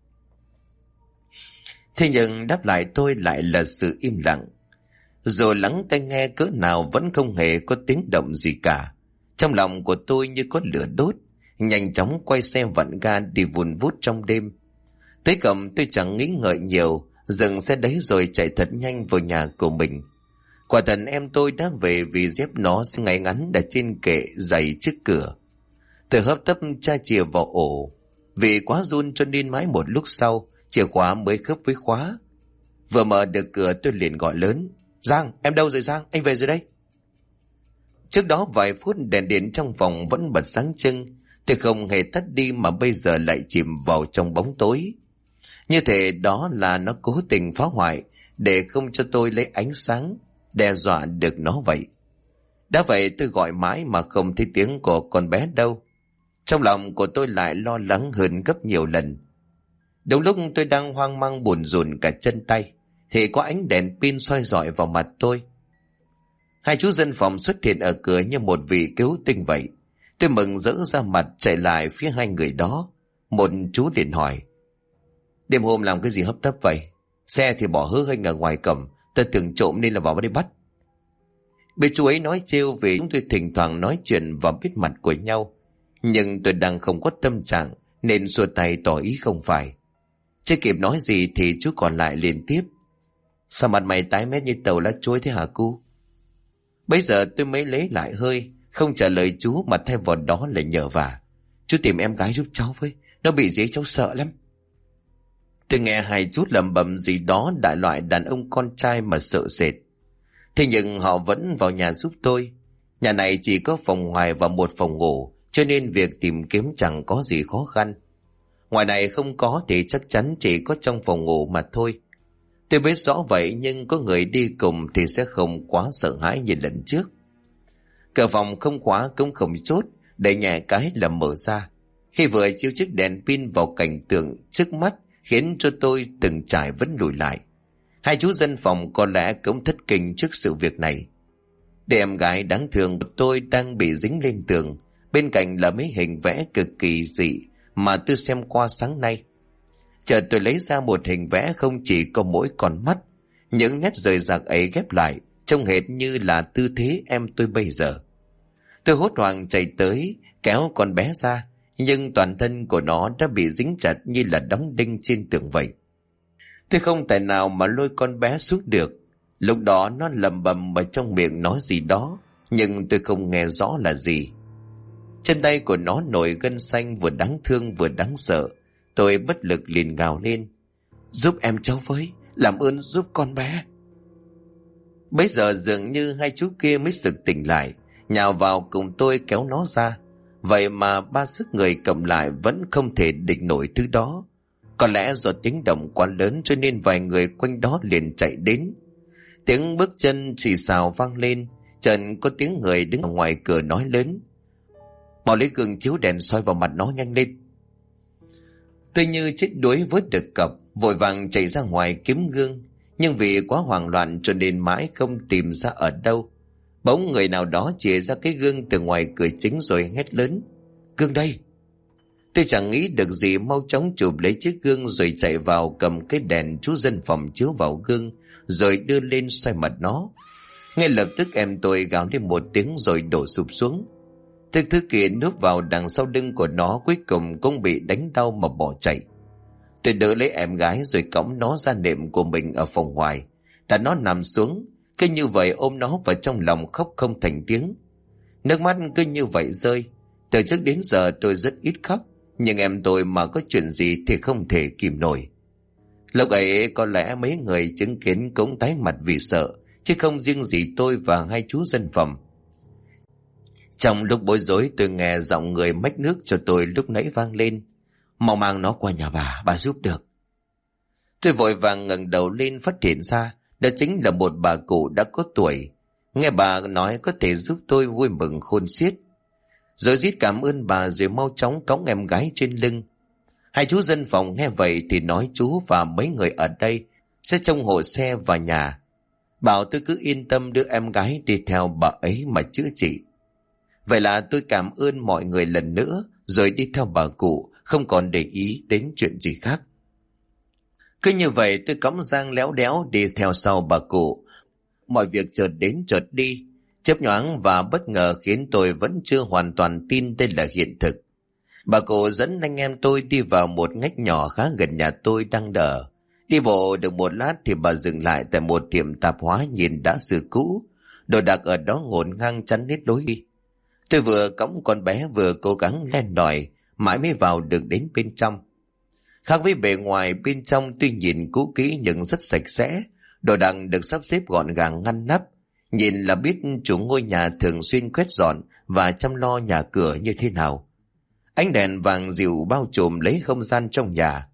Thế nhưng đáp lại tôi lại là sự im lặng. Dù lắng tai nghe cỡ nào vẫn không hề có tiếng động gì cả. Trong lòng của tôi như có lửa đốt, nhanh chóng quay xe vặn ga đi vun vút trong đêm. Tới cổng tôi chẳng nghĩ ngợi nhiều, dừng xe đấy rồi chạy thật nhanh vào nhà của mình. Quả thật em tôi đã về vì dép nó ngay ngắn đặt trên kệ giày trước cửa. Tôi hấp tấp tra chìa vào ổ, vì quá run cho nên mãi một lúc sau chìa khóa mới khớp với khóa. Vừa mở được cửa tôi liền gọi lớn. Giang, em đâu rồi Giang? Anh về rồi đây. Trước đó vài phút đèn điện trong phòng vẫn bật sáng trưng. Tôi không hề tắt đi mà bây giờ lại chìm vào trong bóng tối. Như thể đó là nó cố tình phá hoại để không cho tôi lấy ánh sáng, đe dọa được nó vậy. Đã vậy tôi gọi mãi mà không thấy tiếng của con bé đâu. Trong lòng của tôi lại lo lắng hơn gấp nhiều lần. Đúng lúc tôi đang hoang mang buồn rùn cả chân tay thì có ánh đèn pin soi rọi vào mặt tôi. Hai chú dân phòng xuất hiện ở cửa như một vị cứu tinh vậy. Tôi mừng rỡ ra mặt chạy lại phía hai người đó. Một chú liền hỏi. Đêm hôm làm cái gì hấp tấp vậy? Xe thì bỏ hớ hênh ở ngoài cổng, tôi tưởng trộm nên là vào đây bắt. Bị chú ấy nói trêu vì chúng tôi thỉnh thoảng nói chuyện và biết mặt của nhau. Nhưng tôi đang không có tâm trạng nên xua tay tỏ ý không phải. Chưa kịp nói gì thì chú còn lại liền tiếp. Sao mặt mày tái mét như tàu lá chuối thế hả cu? Bây giờ tôi mới lấy lại hơi, không trả lời chú mà thay vào đó là nhờ vả. Chú tìm em gái giúp cháu với, nó bị gì cháu sợ lắm. Tôi nghe hai chú lẩm bẩm gì đó đại loại đàn ông con trai mà sợ sệt. Thế nhưng họ vẫn vào nhà giúp tôi. Nhà này chỉ có phòng ngoài và một phòng ngủ, cho nên việc tìm kiếm chẳng có gì khó khăn. Ngoài này không có thì chắc chắn chỉ có trong phòng ngủ mà thôi. Tôi biết rõ vậy nhưng có người đi cùng thì sẽ không quá sợ hãi như lần trước. Cửa phòng không khóa cũng không chốt, đẩy nhẹ cái là mở ra. Khi vừa chiếu chiếc đèn pin vào cảnh tượng trước mắt khiến cho tôi từng trải vẫn lùi lại. Hai chú dân phòng có lẽ cũng thất kinh trước sự việc này. Để em gái đáng thương của tôi đang bị dính lên tường, bên cạnh là mấy hình vẽ cực kỳ dị mà tôi xem qua sáng nay. Chợt tôi lấy ra một hình vẽ không chỉ có mỗi con mắt, những nét rời rạc ấy ghép lại trông hệt như là tư thế em tôi bây giờ. Tôi hốt hoảng chạy tới kéo con bé ra, nhưng toàn thân của nó đã bị dính chặt như là đóng đinh trên tường vậy. Tôi không thể nào mà lôi con bé xuống được. Lúc đó nó lẩm bẩm ở trong miệng nói gì đó, nhưng tôi không nghe rõ là gì. Chân tay của nó nổi gân xanh, vừa đáng thương vừa đáng sợ. Tôi bất lực liền gào lên. Giúp em cháu với, làm ơn giúp con bé. Bấy giờ dường như hai chú kia mới sực tỉnh lại, nhào vào cùng tôi kéo nó ra. Vậy mà ba sức người cầm lại vẫn không thể địch nổi thứ đó. Có lẽ do tiếng động quá lớn cho nên vài người quanh đó liền chạy đến. Tiếng bước chân xì xào vang lên, chợt có tiếng người đứng ở ngoài cửa nói lớn. Mau lấy gương chiếu đèn soi vào mặt nó nhanh lên. Tôi như chết đuối vớt được cặp, vội vàng chạy ra ngoài kiếm gương, nhưng vì quá hoảng loạn cho nên mãi không tìm ra ở đâu. Bỗng người nào đó chìa ra cái gương từ ngoài cửa chính rồi hét lớn. Gương đây! Tôi chẳng nghĩ được gì, mau chóng chụp lấy chiếc gương rồi chạy vào cầm cái đèn chú dân phòng chiếu vào gương, rồi đưa lên xoay mặt nó. Ngay lập tức em tôi gào lên một tiếng rồi đổ sụp xuống. Thứ kia núp vào đằng sau lưng của nó cuối cùng cũng bị đánh đau mà bỏ chạy. Tôi đỡ lấy em gái rồi cõng nó ra nệm của mình ở phòng ngoài, đặt nó nằm xuống, cứ như vậy ôm nó vào trong lòng khóc không thành tiếng. Nước mắt cứ như vậy rơi. Từ trước đến giờ tôi rất ít khóc, nhưng em tôi mà có chuyện gì thì không thể kìm nổi. Lúc ấy có lẽ mấy người chứng kiến cũng tái mặt vì sợ, chứ không riêng gì tôi và hai chú dân phòng. Trong lúc bối rối, tôi nghe giọng người mách nước cho tôi lúc nãy vang lên: "Mau mang nó qua nhà bà giúp được." Tôi vội vàng ngẩng đầu lên, phát hiện ra đó chính là một bà cụ đã có tuổi. Nghe bà nói có thể giúp tôi, vui mừng khôn xiết. Rồi rít cảm ơn bà rồi mau chóng cõng em gái trên lưng. Hai chú dân phòng nghe vậy thì nói chú và mấy người ở đây sẽ trông hộ xe vào nhà, bảo tôi cứ yên tâm đưa em gái đi theo bà ấy mà chữa trị. Vậy là tôi cảm ơn mọi người lần nữa rồi đi theo bà cụ, không còn để ý đến chuyện gì khác. Cứ như vậy tôi cõng Giang léo đéo đi theo sau bà cụ. Mọi việc chợt đến chợt đi, chớp nhoáng và bất ngờ khiến tôi vẫn chưa hoàn toàn tin đây là hiện thực. Bà cụ dẫn anh em tôi đi vào một ngách nhỏ khá gần nhà tôi đang đợi. Đi bộ được một lát thì bà dừng lại tại một tiệm tạp hóa nhìn đã xưa cũ, đồ đạc ở đó ngổn ngang chắn hết lối đi. Tôi vừa cõng con bé vừa cố gắng len lỏi mãi mới vào được đến bên trong. Khác với bề ngoài, bên trong tuy nhìn cũ kỹ nhưng rất sạch sẽ, đồ đạc được sắp xếp gọn gàng ngăn nắp. Nhìn là biết chủ ngôi nhà thường xuyên quét dọn và chăm lo nhà cửa như thế nào. Ánh đèn vàng dịu bao trùm lấy không gian trong nhà,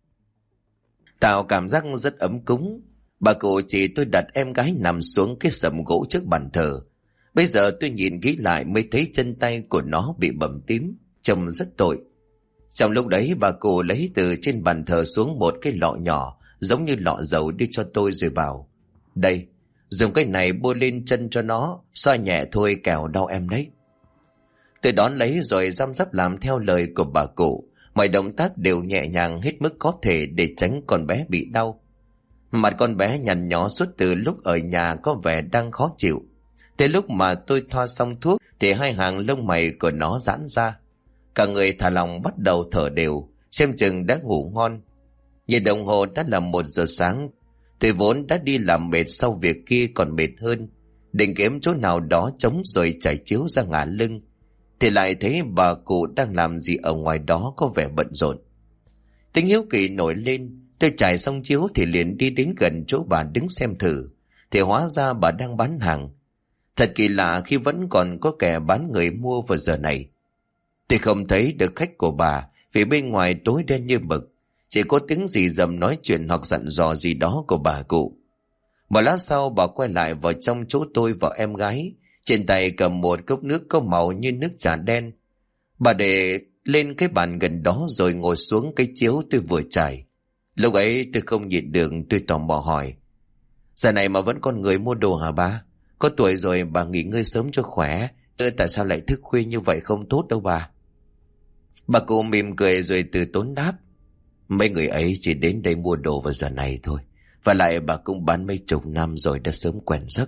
tạo cảm giác rất ấm cúng. Bà cụ chỉ tôi đặt em gái nằm xuống cái sầm gỗ trước bàn thờ. Bây giờ tôi nhìn kỹ lại mới thấy chân tay của nó bị bầm tím, trông rất tội. Trong lúc đấy bà cụ lấy từ trên bàn thờ xuống một cái lọ nhỏ giống như lọ dầu đưa cho tôi rồi bảo: "Đây, dùng cái này bôi lên chân cho nó, xoa nhẹ thôi kẻo đau em đấy." Tôi đón lấy rồi răm rắp làm theo lời của bà cụ. Mọi động tác đều nhẹ nhàng hết mức có thể để tránh con bé bị đau. Mặt con bé nhăn nhó suốt từ lúc ở nhà có vẻ đang khó chịu. Tới lúc mà tôi thoa xong thuốc thì hai hàng lông mày của nó giãn ra. Cả người thả lỏng bắt đầu thở đều, xem chừng đã ngủ ngon. Nhìn đồng hồ đã là 1 giờ sáng. Tôi vốn đã đi làm mệt, sau việc kia còn mệt hơn. Định kiếm chỗ nào đó trống rồi trải chiếu ra ngả lưng thì lại thấy bà cụ đang làm gì ở ngoài đó có vẻ bận rộn. Tính hiếu kỳ nổi lên, tôi trải xong chiếu thì liền đi đến gần chỗ bà đứng xem thử, thì hóa ra bà đang bán hàng. Thật kỳ lạ khi vẫn còn có kẻ bán người mua vào giờ này. Tôi không thấy được khách của bà vì bên ngoài tối đen như mực, chỉ có tiếng rì rầm nói chuyện hoặc dặn dò gì đó của bà cụ. Một lát sau bà quay lại vào trong chỗ tôi và em gái, trên tay cầm một cốc nước có màu như nước trà đen. Bà để lên cái bàn gần đó rồi ngồi xuống cái chiếu tôi vừa trải. Lúc ấy tôi không nhịn được, tôi tò mò hỏi: "Giờ này mà vẫn còn người mua đồ hả bà? Có tuổi rồi bà nghỉ ngơi sớm cho khỏe, tại sao lại thức khuya như vậy không tốt đâu bà." Bà cụ mỉm cười rồi từ tốn đáp: "Mấy người ấy chỉ đến đây mua đồ vào giờ này thôi. Và lại bà cũng bán mấy chục năm rồi, đã sớm quen giấc."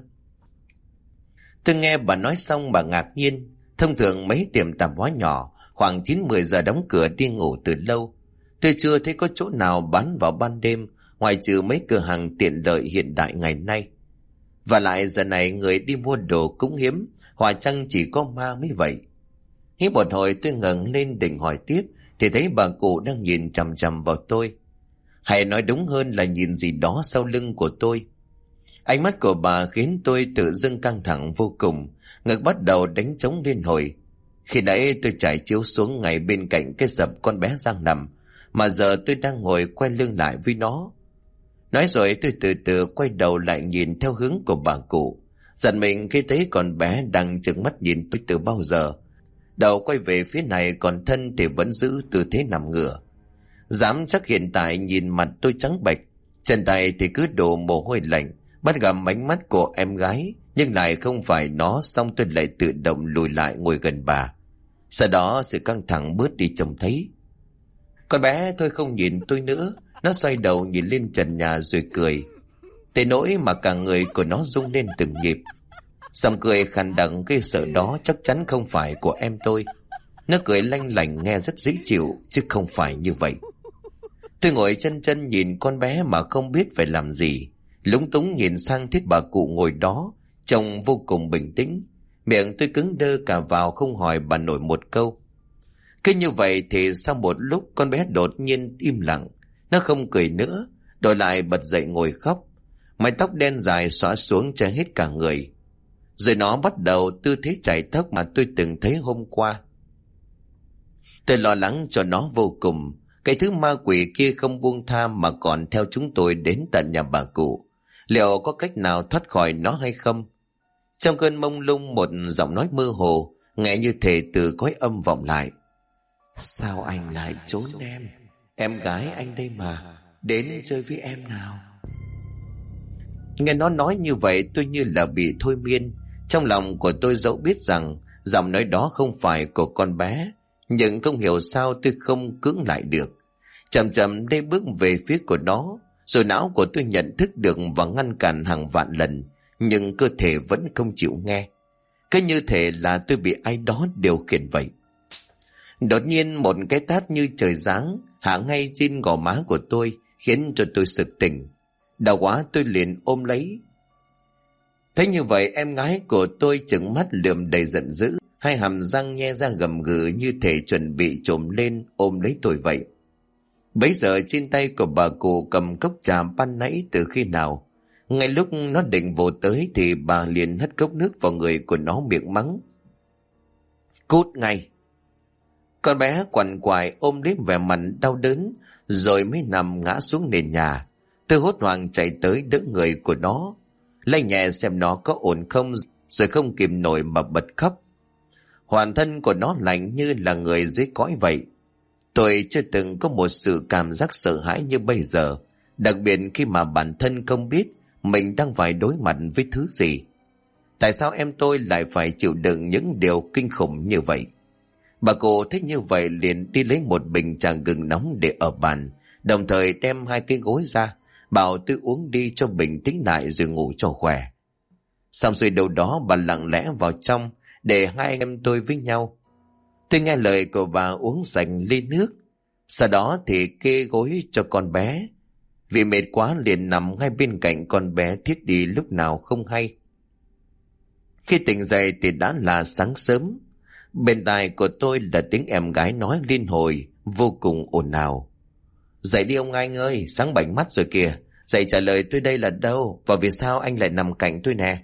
Tôi nghe bà nói xong bà ngạc nhiên. Thông thường mấy tiệm tạp hóa nhỏ khoảng 9-10 giờ đóng cửa đi ngủ từ lâu. Tôi chưa thấy có chỗ nào bán vào ban đêm ngoài trừ mấy cửa hàng tiện lợi hiện đại ngày nay. Và lại giờ này người đi mua đồ cũng hiếm, hòa chăng chỉ có ma mới vậy. Nghĩ một hồi tôi ngẩng lên định hỏi tiếp thì thấy bà cụ đang nhìn chằm chằm vào tôi. Hay nói đúng hơn là nhìn gì đó sau lưng của tôi. Ánh mắt của bà khiến tôi tự dưng căng thẳng vô cùng, ngực bắt đầu đánh trống liên hồi. Khi nãy tôi trải chiếu xuống ngay bên cạnh cái sập con bé Giang nằm, mà giờ tôi đang ngồi quay lưng lại với nó. Nói rồi tôi từ từ quay đầu lại nhìn theo hướng của bà cụ, giận mình khi thấy con bé đang trừng mắt nhìn tôi từ bao giờ. Đầu quay về phía này còn thân thì vẫn giữ tư thế nằm ngửa. Dám chắc hiện tại nhìn mặt tôi trắng bệch, chân tay thì cứ đổ mồ hôi lạnh, bắt gặp ánh mắt của em gái nhưng lại không phải nó, xong tôi lại tự động lùi lại ngồi gần bà. Sau đó sự căng thẳng bớt đi trông thấy. Con bé thôi không nhìn tôi nữa, nó xoay đầu nhìn lên trần nhà rồi cười. Tới nỗi mà cả người của nó rung lên từng nhịp. Giọng cười khàn đặc cái sợ đó chắc chắn không phải của em tôi. Nó cười lanh lảnh nghe rất dễ chịu, chứ không phải như vậy. Tôi ngồi chân chân nhìn con bé mà không biết phải làm gì. Lúng túng nhìn sang thiết bà cụ ngồi đó, trông vô cùng bình tĩnh. Miệng tôi cứng đơ cả vào, không hỏi bà nổi một câu. Cứ như vậy thì sau một lúc con bé đột nhiên im lặng. Nó không cười nữa, Đổi lại bật dậy ngồi khóc. Mái tóc đen dài xõa xuống che hết cả người. Rồi nó bắt đầu tư thế chải tóc mà tôi từng thấy hôm qua. Tôi lo lắng cho nó vô cùng. Cái thứ ma quỷ kia không buông tha mà còn theo chúng tôi đến tận nhà bà cụ. Liệu có cách nào thoát khỏi nó hay không? Trong cơn mông lung, một giọng nói mơ hồ nghe như thể từ cõi âm vọng lại. Sao anh lại trốn em? Em gái anh đây mà, đến chơi với em nào. Nghe nó nói như vậy tôi như là bị thôi miên. Trong lòng của tôi dẫu biết rằng giọng nói đó không phải của con bé, nhưng không hiểu sao tôi không cưỡng lại được. Chậm chậm đi bước về phía của nó. Rồi não của tôi nhận thức được và ngăn cản hàng vạn lần, nhưng cơ thể vẫn không chịu nghe. Cứ như thể là tôi bị ai đó điều khiển vậy. Đột nhiên một cái tát như trời giáng hạ ngay trên gò má của tôi, khiến cho tôi sực tỉnh. Đau quá tôi liền ôm lấy. Thấy như vậy em gái của tôi trừng mắt lườm đầy giận dữ, hai hàm răng nhe ra gầm gừ như thể chuẩn bị trồm lên ôm lấy tôi vậy. Bấy giờ trên tay của bà cụ cầm cốc trà ban nãy từ khi nào. Ngay lúc nó định vồ tới thì bà liền hất cốc nước vào người của nó, miệng mắng. Cút ngay! Con bé quằn quại ôm lấy vẻ mặt đau đớn rồi mới nằm ngã xuống nền nhà. Tôi hốt hoảng chạy tới đỡ người của nó, lay nhẹ xem nó có ổn không, rồi không kìm nổi mà bật khóc. Hoàn thân của nó lạnh như là người dưới cõi vậy. Tôi chưa từng có một sự cảm giác sợ hãi như bây giờ, đặc biệt khi mà bản thân không biết mình đang phải đối mặt với thứ gì. Tại sao em tôi lại phải chịu đựng những điều kinh khủng như vậy? Bà cụ thích như vậy liền đi lấy một bình trà gừng nóng để ở bàn, đồng thời đem 2 cái gối ra, bảo tôi uống đi cho bình tĩnh lại rồi ngủ cho khỏe. Xong rồi đâu đó bà lặng lẽ vào trong để hai anh em tôi với nhau. Tôi nghe lời của bà uống sạch ly nước, sau đó thì kê gối cho con bé. Vì mệt quá liền nằm ngay bên cạnh con bé thiếp đi lúc nào không hay. Khi tỉnh dậy thì đã là sáng sớm. Bên tai của tôi là tiếng em gái nói liên hồi vô cùng ồn ào. Dậy đi ông anh ơi, sáng bảnh mắt rồi kìa. Dậy trả lời tôi đây là đâu, và vì sao anh lại nằm cạnh tôi nè.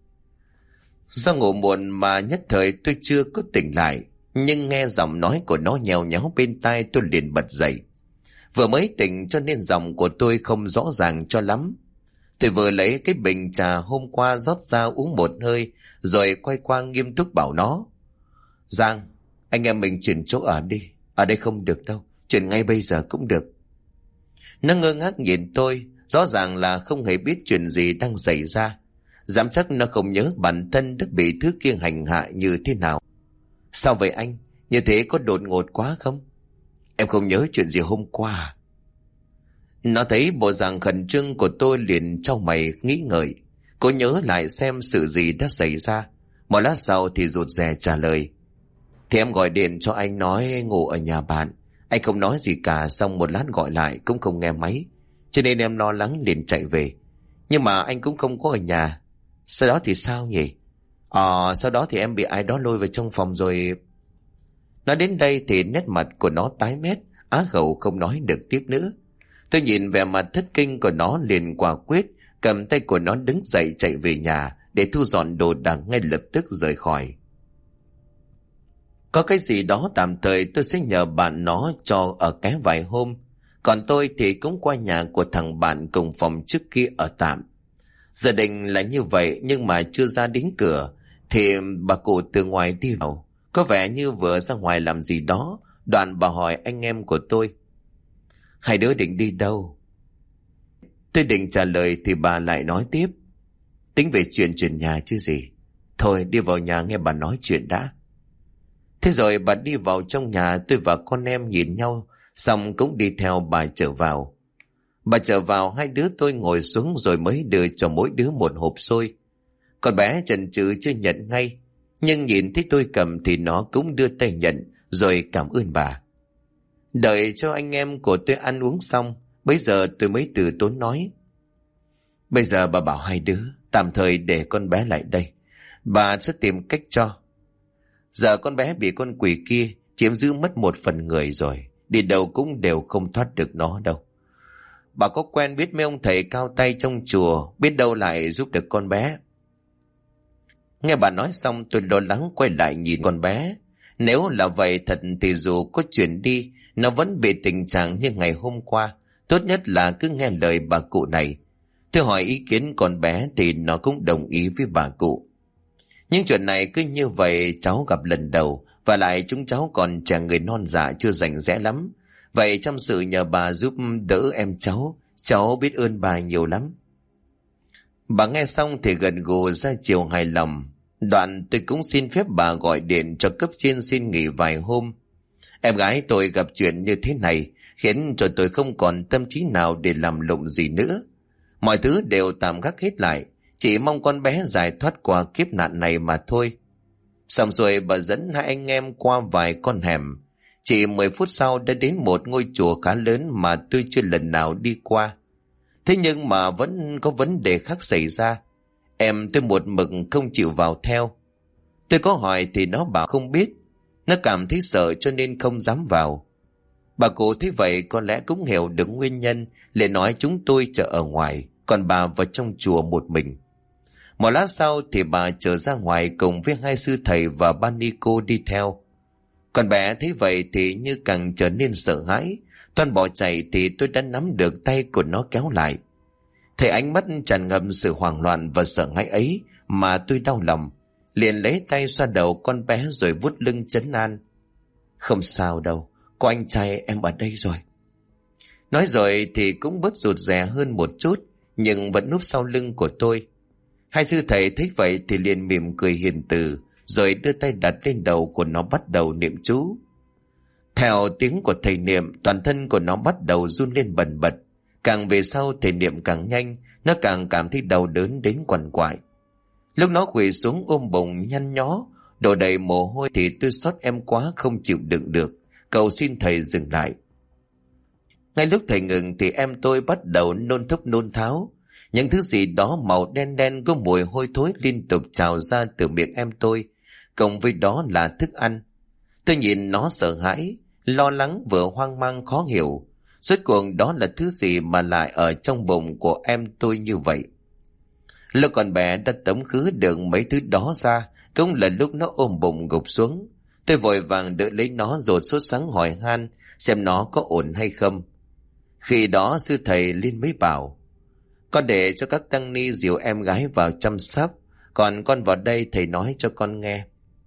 Do ngủ muộn mà nhất thời tôi chưa có tỉnh lại, nhưng nghe giọng nói của nó nhèo nhéo bên tai tôi liền bật dậy. Vừa mới tỉnh cho nên giọng của tôi không rõ ràng cho lắm. Tôi vừa lấy cái bình trà hôm qua rót ra uống một hơi, rồi quay qua nghiêm túc bảo nó. Giang, anh em mình chuyển chỗ ở đi. Ở đây không được đâu, chuyển ngay bây giờ cũng được. Nó ngơ ngác nhìn tôi, rõ ràng là không hề biết chuyện gì đang xảy ra. Dám chắc nó không nhớ bản thân đã bị thứ kia hành hạ như thế nào. Sao vậy anh? Như thế có đột ngột quá không? Em không nhớ chuyện gì hôm qua. Nó thấy bộ dạng khẩn trương của tôi liền chau mày nghĩ ngợi. Cô nhớ lại xem sự gì đã xảy ra. Một lát sau thì rụt rè trả lời. Thì em gọi điện cho anh nói ngủ ở nhà bạn. Anh không nói gì cả, xong một lát gọi lại cũng không nghe máy. Cho nên em lo lắng liền chạy về. Nhưng mà anh cũng không có ở nhà. Sau đó thì sao nhỉ? Sau đó thì em bị ai đó lôi vào trong phòng rồi. Nói đến đây thì nét mặt của nó tái mét, á khẩu không nói được tiếp nữa. Tôi nhìn vẻ mặt thất kinh của nó liền quả quyết, cầm tay của nó đứng dậy chạy về nhà để thu dọn đồ đạc ngay lập tức rời khỏi. Có cái gì đó tạm thời tôi sẽ nhờ bạn nó cho ở ké vài hôm. Còn tôi thì cũng qua nhà của thằng bạn cùng phòng trước kia ở tạm. Giờ định là như vậy, nhưng mà chưa ra đến cửa thì bà cụ từ ngoài đi vào, có vẻ như vừa ra ngoài làm gì đó. Đoạn bà hỏi anh em của tôi. Hai đứa định đi đâu? Tôi định trả lời thì bà lại nói tiếp. Tính về chuyển nhà chứ gì. Thôi đi vào nhà nghe bà nói chuyện đã. Thế rồi bà đi vào trong nhà, tôi và con em nhìn nhau, xong cũng đi theo bà trở vào. Bà trở vào, hai đứa tôi ngồi xuống rồi mới đưa cho mỗi đứa một hộp xôi. Con bé chần chừ chưa nhận ngay, nhưng nhìn thấy tôi cầm thì nó cũng đưa tay nhận rồi cảm ơn bà. Đợi cho anh em của tôi ăn uống xong, bây giờ tôi mới từ tốn nói. Bây giờ bà bảo hai đứa tạm thời để con bé lại đây, bà sẽ tìm cách cho. Giờ con bé bị con quỷ kia chiếm giữ mất một phần người rồi, đi đâu cũng đều không thoát được nó đâu. bà có quen biết mấy ông thầy cao tay trong chùa, biết đâu lại giúp được con bé. Nghe bà nói xong tôi lo lắng quay lại nhìn con bé. Nếu là vậy thật thì dù có chuyển đi, nó vẫn bị tình trạng như ngày hôm qua. Tốt nhất là cứ nghe lời bà cụ này. Tôi hỏi ý kiến con bé thì nó cũng đồng ý với bà cụ. Nhưng chuyện này cứ như vậy cháu gặp lần đầu, và lại chúng cháu còn trẻ người non dạ chưa rành rẽ lắm. Vậy trong sự nhờ bà giúp đỡ em cháu biết ơn bà nhiều lắm. Bà nghe xong thì gần gù ra chiều hài lòng. Đoạn tôi cũng xin phép bà gọi điện cho cấp trên xin nghỉ vài hôm. Em gái tôi gặp chuyện như thế này khiến cho tôi không còn tâm trí nào để làm lụng gì nữa. Mọi thứ đều tạm gác hết lại, chỉ mong con bé giải thoát qua kiếp nạn này mà thôi. Xong rồi bà dẫn hai anh em qua vài con hẻm. Chỉ 10 phút sau đã đến một ngôi chùa khá lớn mà tôi chưa lần nào đi qua. Thế nhưng mà vẫn có vấn đề khác xảy ra. Em tôi một mực không chịu vào theo. Tôi có hỏi thì nó bảo không biết. Nó cảm thấy sợ cho nên không dám vào. Bà cụ thấy vậy có lẽ cũng hiểu được nguyên nhân, liền nói chúng tôi chờ ở ngoài, còn bà vào trong chùa một mình. Một lát sau thì bà trở ra ngoài cùng với hai sư thầy và ba ni cô đi theo. Còn bé thấy vậy thì như càng trở nên sợ hãi. Toan bỏ chạy thì tôi đã nắm được tay của nó kéo lại. Thấy ánh mắt tràn ngập sự hoảng loạn và sợ hãi ấy mà tôi đau lòng, liền lấy tay xoa đầu con bé rồi vuốt lưng trấn an. Không sao đâu, có anh trai em ở đây rồi. Nói rồi thì cũng bớt rụt rè hơn một chút, nhưng vẫn núp sau lưng của tôi. Hai sư thầy thấy vậy thì liền mỉm cười hiền từ, rồi đưa tay đặt lên đầu của nó bắt đầu niệm chú. Theo tiếng của thầy niệm, toàn thân của nó bắt đầu run lên bần bật. Càng về sau thầy niệm càng nhanh, nó càng cảm thấy đau đớn đến quằn quại. Lúc nó quỳ xuống ôm bụng nhăn nhó, đổ đầy mồ hôi thì tôi xót em quá không chịu đựng được, cầu xin thầy dừng lại. Ngay lúc thầy ngừng thì em tôi bắt đầu nôn thốc nôn tháo. Những thứ gì đó màu đen đen có mùi hôi thối liên tục trào ra từ miệng em tôi, cộng với đó là thức ăn. Tôi nhìn nó sợ hãi, lo lắng vừa hoang mang khó hiểu. Rốt cuộc đó là thứ gì mà lại ở trong bụng của em tôi như vậy? Lúc con bé đã tống khứ được mấy thứ đó ra, cũng là lúc nó ôm bụng gục xuống. Tôi vội vàng đỡ lấy nó rồi sốt sắng hỏi han xem nó có ổn hay không. Khi đó sư thầy lên mới bảo, con để cho các tăng ni dìu em gái vào chăm sóc, còn con vào đây thầy nói cho con nghe.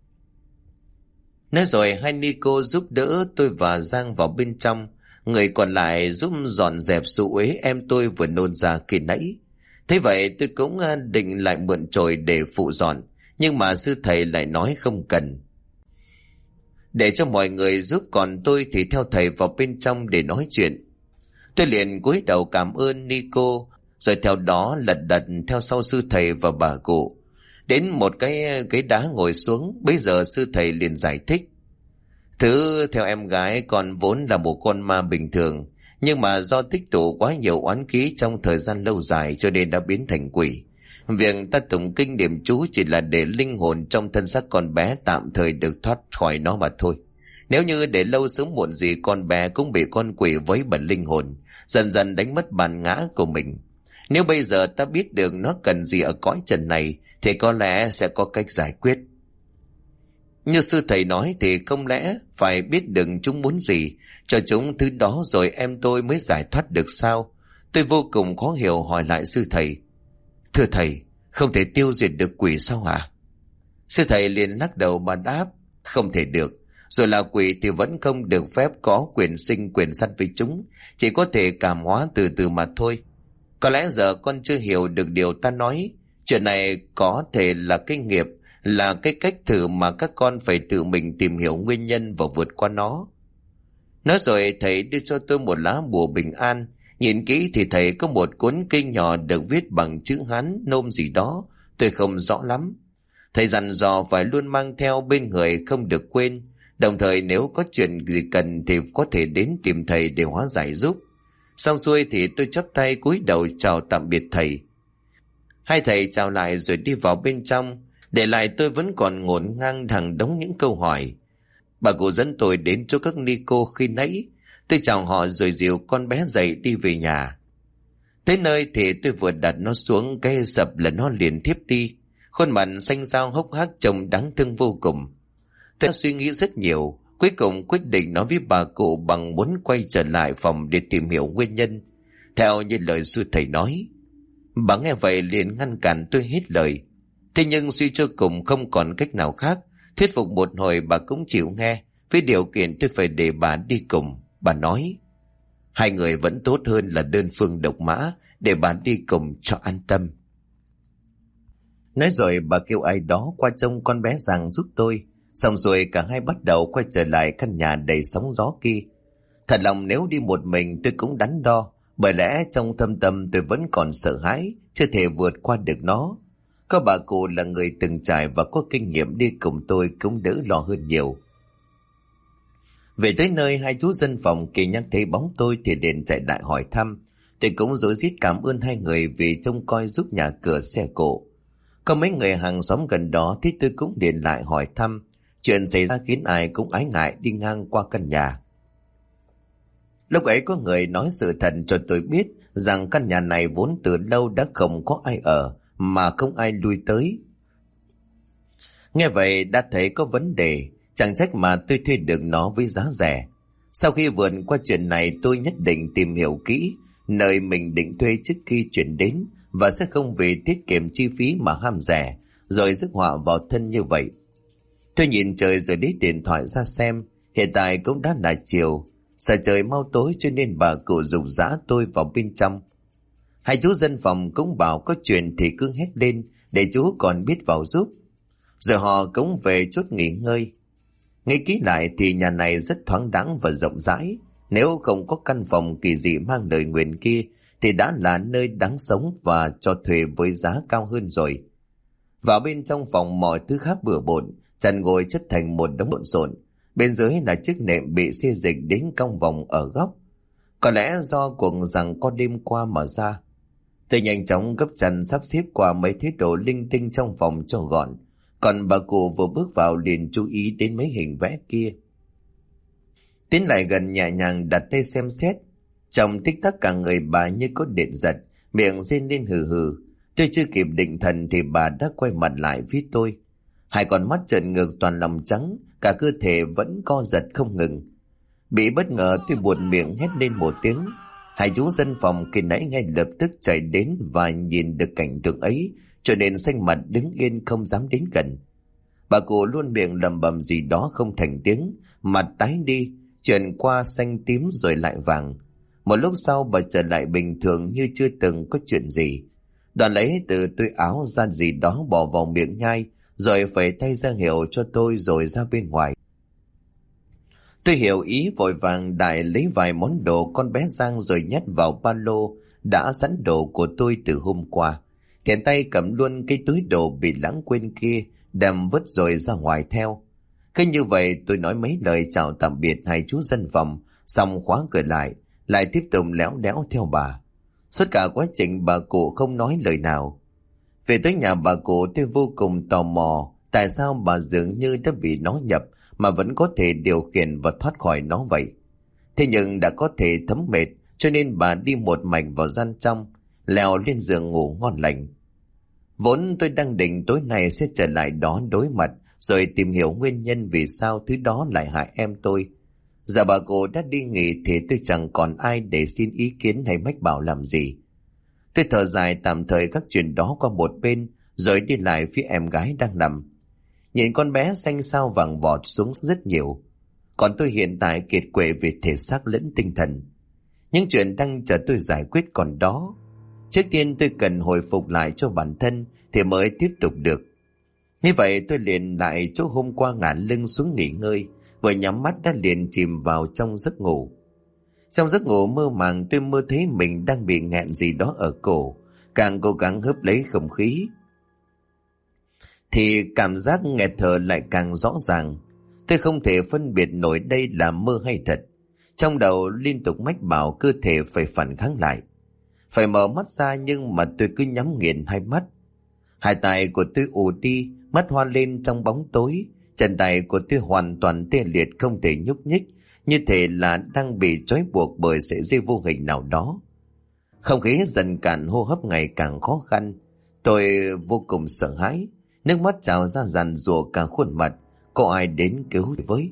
Nói rồi hai ni cô giúp đỡ tôi và Giang vào bên trong, người còn lại giúp dọn dẹp số uế em tôi vừa nôn ra khi nãy. Thế vậy tôi cũng định lại mượn chổi để phụ dọn, nhưng mà sư thầy lại nói không cần. Để cho mọi người giúp, còn tôi thì theo thầy vào bên trong để nói chuyện. Tôi liền cúi đầu cảm ơn ni cô, rồi theo đó lật đật theo sau sư thầy và bà cụ. Đến một cái ghế đá ngồi xuống, bây giờ sư thầy liền giải thích. Thứ theo em gái còn vốn là một con ma bình thường, nhưng mà do tích tụ quá nhiều oán khí trong thời gian lâu dài cho nên đã biến thành quỷ. Việc ta tụng kinh niệm chú chỉ là để linh hồn trong thân xác con bé tạm thời được thoát khỏi nó mà thôi. Nếu như để lâu sớm muộn gì con bé cũng bị con quỷ vấy bẩn linh hồn, dần dần đánh mất bản ngã của mình. Nếu bây giờ ta biết được nó cần gì ở cõi trần này thì có lẽ sẽ có cách giải quyết. Như sư thầy nói thì không lẽ phải biết được chúng muốn gì, cho chúng thứ đó rồi em tôi mới giải thoát được sao? Tôi vô cùng khó hiểu hỏi lại sư thầy. Thưa thầy, không thể tiêu diệt được quỷ sao hả? Sư thầy liền lắc đầu mà đáp, không thể được. Rồi là quỷ thì vẫn không được phép có quyền sinh quyền sát với chúng, chỉ có thể cảm hóa từ từ mà thôi. Có lẽ giờ con chưa hiểu được điều ta nói. Chuyện này có thể là cái nghiệp, là cái cách thử mà các con phải tự mình tìm hiểu nguyên nhân và vượt qua nó. Nói rồi thầy đưa cho tôi một lá bùa bình an. Nhìn kỹ thì thầy có một cuốn kinh nhỏ được viết bằng chữ Hán nôm gì đó, tôi không rõ lắm. Thầy dặn dò phải luôn mang theo bên người không được quên, đồng thời nếu có chuyện gì cần thì có thể đến tìm thầy để hóa giải giúp. Xong xuôi thì tôi chắp tay cúi đầu chào tạm biệt thầy. Hai thầy chào lại rồi đi vào bên trong, để lại tôi vẫn còn ngổn ngang thẳng đống những câu hỏi. Bà cụ dẫn tôi đến chỗ các ni cô khi nãy. Tôi chào họ rồi dìu con bé dậy đi về nhà. Tới nơi thì tôi vừa đặt nó xuống, cái sập là nó liền thiếp đi. Khuôn mặt xanh xao hốc hác trông đáng thương vô cùng. Tôi suy nghĩ rất nhiều, cuối cùng quyết định nói với bà cụ bằng muốn quay trở lại phòng để tìm hiểu nguyên nhân, theo như lời sư thầy nói. Bà nghe vậy liền ngăn cản tôi hết lời. Thế nhưng suy cho cùng không còn cách nào khác, thuyết phục một hồi bà cũng chịu nghe, với điều kiện tôi phải để bà đi cùng. Bà nói, hai người vẫn tốt hơn là đơn phương độc mã, để bà đi cùng cho an tâm. Nói rồi bà kêu ai đó qua trông con bé Giang giúp tôi. Xong rồi cả hai bắt đầu quay trở lại căn nhà đầy sóng gió kia. Thật lòng nếu đi một mình tôi cũng đắn đo, bởi lẽ trong thâm tâm tôi vẫn còn sợ hãi, chưa thể vượt qua được nó. Có bà cụ là người từng trải và có kinh nghiệm đi cùng tôi cũng đỡ lo hơn nhiều. Về tới nơi, hai chú dân phòng kỳ nhắc thấy bóng tôi thì liền chạy lại hỏi thăm. Tôi cũng rối rít cảm ơn hai người vì trông coi giúp nhà cửa xe cộ. Có mấy người hàng xóm gần đó thì tôi cũng liền lại hỏi thăm. Chuyện xảy ra khiến ai cũng ái ngại đi ngang qua căn nhà. Lúc ấy có người nói sự thật cho tôi biết rằng căn nhà này vốn từ lâu đã không có ai ở, mà không ai lui tới. Nghe vậy đã thấy có vấn đề, chẳng trách mà tôi thuê được nó với giá rẻ. Sau khi vượt qua chuyện này, tôi nhất định tìm hiểu kỹ nơi mình định thuê trước khi chuyển đến, và sẽ không vì tiết kiệm chi phí mà ham rẻ rồi rước họa vào thân như vậy. Tôi nhìn trời rồi lấy điện thoại ra xem. Hiện tại cũng đã là chiều, sợ trời mau tối cho nên bà cụ giục giã tôi vào bên trong. Hai chú dân phòng cũng bảo có chuyện thì cứ hét lên để chú còn biết vào giúp. Rồi họ cũng về chốt nghỉ ngơi. Nghĩ kỹ lại thì nhà này rất thoáng đãng và rộng rãi. Nếu không có căn phòng kỳ dị mang lời nguyền kia thì đã là nơi đáng sống và cho thuê với giá cao hơn rồi. Vào bên trong phòng mọi thứ khác bừa bộn, chăn gối chất thành một đống lộn xộn. Bên dưới là chiếc nệm bị xê dịch đến cong vòng ở góc. Có lẽ do cuộc giằng co đêm qua mà ra. Tôi nhanh chóng gấp chăn sắp xếp qua mấy thứ đồ linh tinh trong phòng cho gọn. Còn bà cụ vừa bước vào liền chú ý đến mấy hình vẽ kia. Tiến lại gần nhẹ nhàng đặt tay xem xét. Trong tích tắc cả người bà như có điện giật, miệng rên lên hừ hừ. Tôi chưa kịp định thần thì bà đã quay mặt lại phía tôi. Hai con mắt trợn ngược toàn lòng trắng, cả cơ thể vẫn co giật không ngừng. Bị bất ngờ tôi buột miệng hét lên một tiếng. Hai chú dân phòng khi nãy ngay lập tức chạy đến và nhìn được cảnh tượng ấy, cho nên xanh mặt đứng yên không dám đến gần. Bà cụ luôn miệng lẩm bẩm gì đó không thành tiếng, mặt tái đi, chuyển qua xanh tím rồi lại vàng. Một lúc sau bà trở lại bình thường như chưa từng có chuyện gì. Đoàn lấy từ túi áo ra gì đó bỏ vào miệng nhai, rồi phải tay ra hiệu cho tôi rồi ra bên ngoài. Tôi hiểu ý vội vàng đại lấy vài món đồ con bé Giang rồi nhét vào ba lô đã sẵn đồ của tôi từ hôm qua. Thiện tay cầm luôn cái túi đồ bị lãng quên kia, đem vứt rồi ra ngoài theo. Cứ như vậy tôi nói mấy lời chào tạm biệt hai chú dân phòng, xong khóa cửa lại tiếp tục léo đéo theo bà. Suốt cả quá trình bà cụ không nói lời nào. Về tới nhà bà cụ tôi vô cùng tò mò tại sao bà dường như đã bị nó nhập mà vẫn có thể điều khiển và thoát khỏi nó vậy. Thế nhưng đã có thể thấm mệt cho nên bà đi một mạch vào gian trong, leo lên giường ngủ ngon lành. Vốn tôi đang định tối nay sẽ trở lại đó đối mặt rồi tìm hiểu nguyên nhân vì sao thứ đó lại hại em tôi. Giờ bà cụ đã đi nghỉ thì tôi chẳng còn ai để xin ý kiến hay mách bảo làm gì. Tôi thở dài tạm thời các chuyện đó qua một bên rồi đi lại phía em gái đang nằm. Nhìn con bé xanh xao vàng vọt xuống rất nhiều. Còn tôi hiện tại kiệt quệ về thể xác lẫn tinh thần. Những chuyện đang chờ tôi giải quyết còn đó. Trước tiên tôi cần hồi phục lại cho bản thân thì mới tiếp tục được. Như vậy tôi liền lại chỗ hôm qua ngả lưng xuống nghỉ ngơi, vừa nhắm mắt đã liền chìm vào trong giấc ngủ. Trong giấc ngủ mơ màng tôi mơ thấy mình đang bị nghẹn gì đó ở cổ, càng cố gắng hớp lấy không khí thì cảm giác nghẹt thở lại càng rõ ràng. Tôi không thể phân biệt nổi đây là mơ hay thật. Trong đầu liên tục mách bảo cơ thể phải phản kháng lại. Phải mở mắt ra nhưng mà tôi cứ nhắm nghiền hai mắt. Hai tay của tôi ù đi, mắt hoa lên trong bóng tối. Chân tay của tôi hoàn toàn tê liệt không thể nhúc nhích, như thể là đang bị trói buộc bởi sợi dây vô hình nào đó. Không khí dần cạn, hô hấp ngày càng khó khăn. Tôi vô cùng sợ hãi, nước mắt trào ra ràn rụa cả khuôn mặt. Có ai đến cứu với?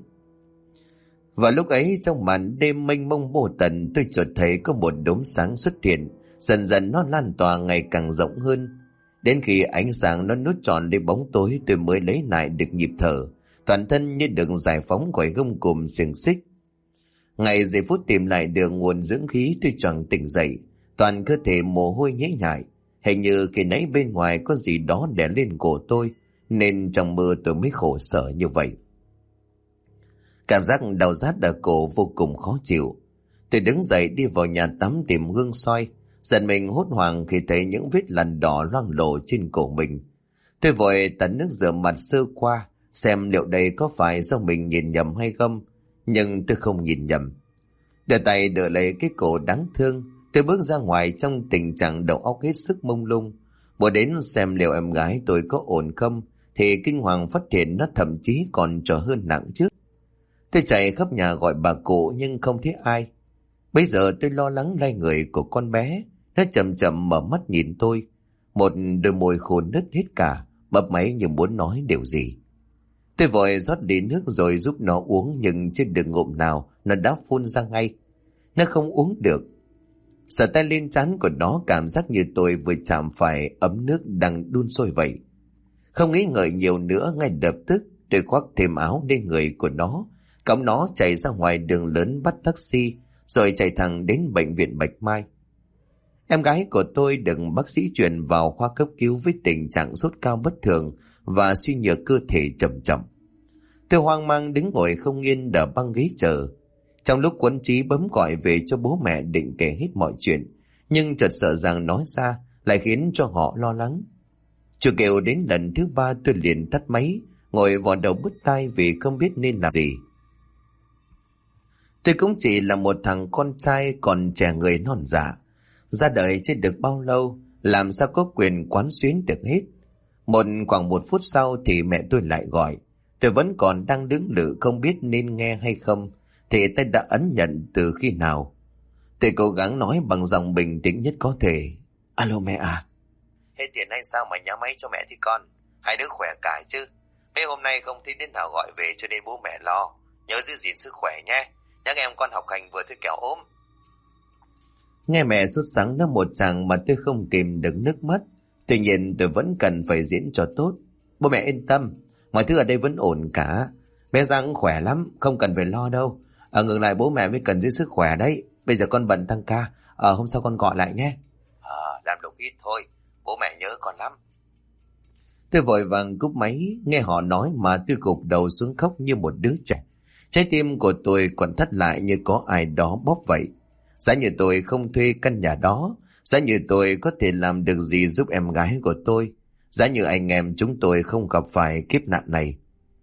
Và lúc ấy trong màn đêm mênh mông vô tận, tôi chợt thấy có một đốm sáng xuất hiện. Dần dần nó lan tỏa ngày càng rộng hơn. Đến khi ánh sáng nó nuốt trọn lấy bóng tối, tôi mới lấy lại được nhịp thở. Toàn thân như được giải phóng khỏi gông cùm xiềng xích. Ngày giây phút tìm lại được nguồn dưỡng khí, tôi choàng tỉnh dậy. Toàn cơ thể mồ hôi nhễ nhại. Hình như khi nãy bên ngoài có gì đó đè lên cổ tôi, nên trong mơ tôi mới khổ sở như vậy. Cảm giác đau rát ở cổ vô cùng khó chịu. Tôi đứng dậy đi vào nhà tắm tìm gương soi. Giận mình hốt hoảng khi thấy những vết lằn đỏ loang lổ trên cổ mình. Tôi vội tạt nước rửa mặt sơ qua, xem liệu đây có phải do mình nhìn nhầm hay không. Nhưng tôi không nhìn nhầm. Đưa tay đỡ lấy cái cổ đáng thương, tôi bước ra ngoài trong tình trạng đầu óc hết sức mông lung. Muốn đến xem liệu em gái tôi có ổn không, thì kinh hoàng phát hiện nó thậm chí còn trở hơn nặng trước. Tôi chạy khắp nhà gọi bà cụ nhưng không thấy ai. Bây giờ tôi lo lắng lay người của con bé. Nó chậm chậm mở mắt nhìn tôi. Một đôi môi khô nứt hết cả, mấp máy như muốn nói điều gì. Tôi vội rót đi nước rồi giúp nó uống, nhưng chưa được ngụm nào nó đã phun ra ngay. Nó không uống được. Sờ tay lên trán của nó, cảm giác như tôi vừa chạm phải ấm nước đang đun sôi vậy. Không nghĩ ngợi nhiều nữa, ngay lập tức tôi khoác thêm áo lên người của nó, cõng nó chạy ra ngoài đường lớn bắt taxi, rồi chạy thẳng đến bệnh viện Bạch Mai. Em gái của tôi được bác sĩ chuyển vào khoa cấp cứu với tình trạng sốt cao bất thường và suy nhược cơ thể chậm chậm. Tôi hoang mang đứng ngồi không yên đỡ băng ghế chờ. Trong lúc Quấn Trí bấm gọi về cho bố mẹ định kể hết mọi chuyện, nhưng chợt sợ rằng nói ra lại khiến cho họ lo lắng. Chưa kêu đến lần thứ 3 tôi liền tắt máy, ngồi vò đầu bứt tai vì không biết nên làm gì. Tôi cũng chỉ là một thằng con trai còn trẻ người non dạ. Ra đời chưa được bao lâu, làm sao có quyền quán xuyến được hết. Khoảng 1 phút sau thì mẹ tôi lại gọi. Tôi vẫn còn đang đứng lự không biết nên nghe hay không, thì tôi đã ấn nhận từ khi nào. Tôi cố gắng nói bằng giọng bình tĩnh nhất có thể. Alo mẹ à? Hết tiền hay sao mà nhá máy cho mẹ thì con? Hai đứa khỏe cả chứ? Mấy hôm nay không thấy đến nào gọi về cho nên bố mẹ lo. Nhớ giữ gìn sức khỏe nhé. Nhắc em con học hành vừa thôi kẻo ốm. Nghe mẹ sốt sắng nó một chàng mà tôi không kìm được nước mắt. Tuy nhiên tôi vẫn cần phải diễn cho tốt. Bố mẹ yên tâm, mọi thứ ở đây vẫn ổn cả. Bé Giang cũng khỏe lắm, không cần phải lo đâu. Ngược lại bố mẹ mới cần giữ sức khỏe đấy. Bây giờ con bận tăng ca, hôm sau con gọi lại nhé. Làm được ít thôi, bố mẹ nhớ con lắm. Tôi vội vàng cúp máy, nghe họ nói mà tôi gục đầu xuống khóc như một đứa trẻ. Trái tim của tôi còn thắt lại như có ai đó bóp vậy. Giá như tôi không thuê căn nhà đó, giá như tôi có thể làm được gì giúp em gái của tôi, giá như anh em chúng tôi không gặp phải kiếp nạn này.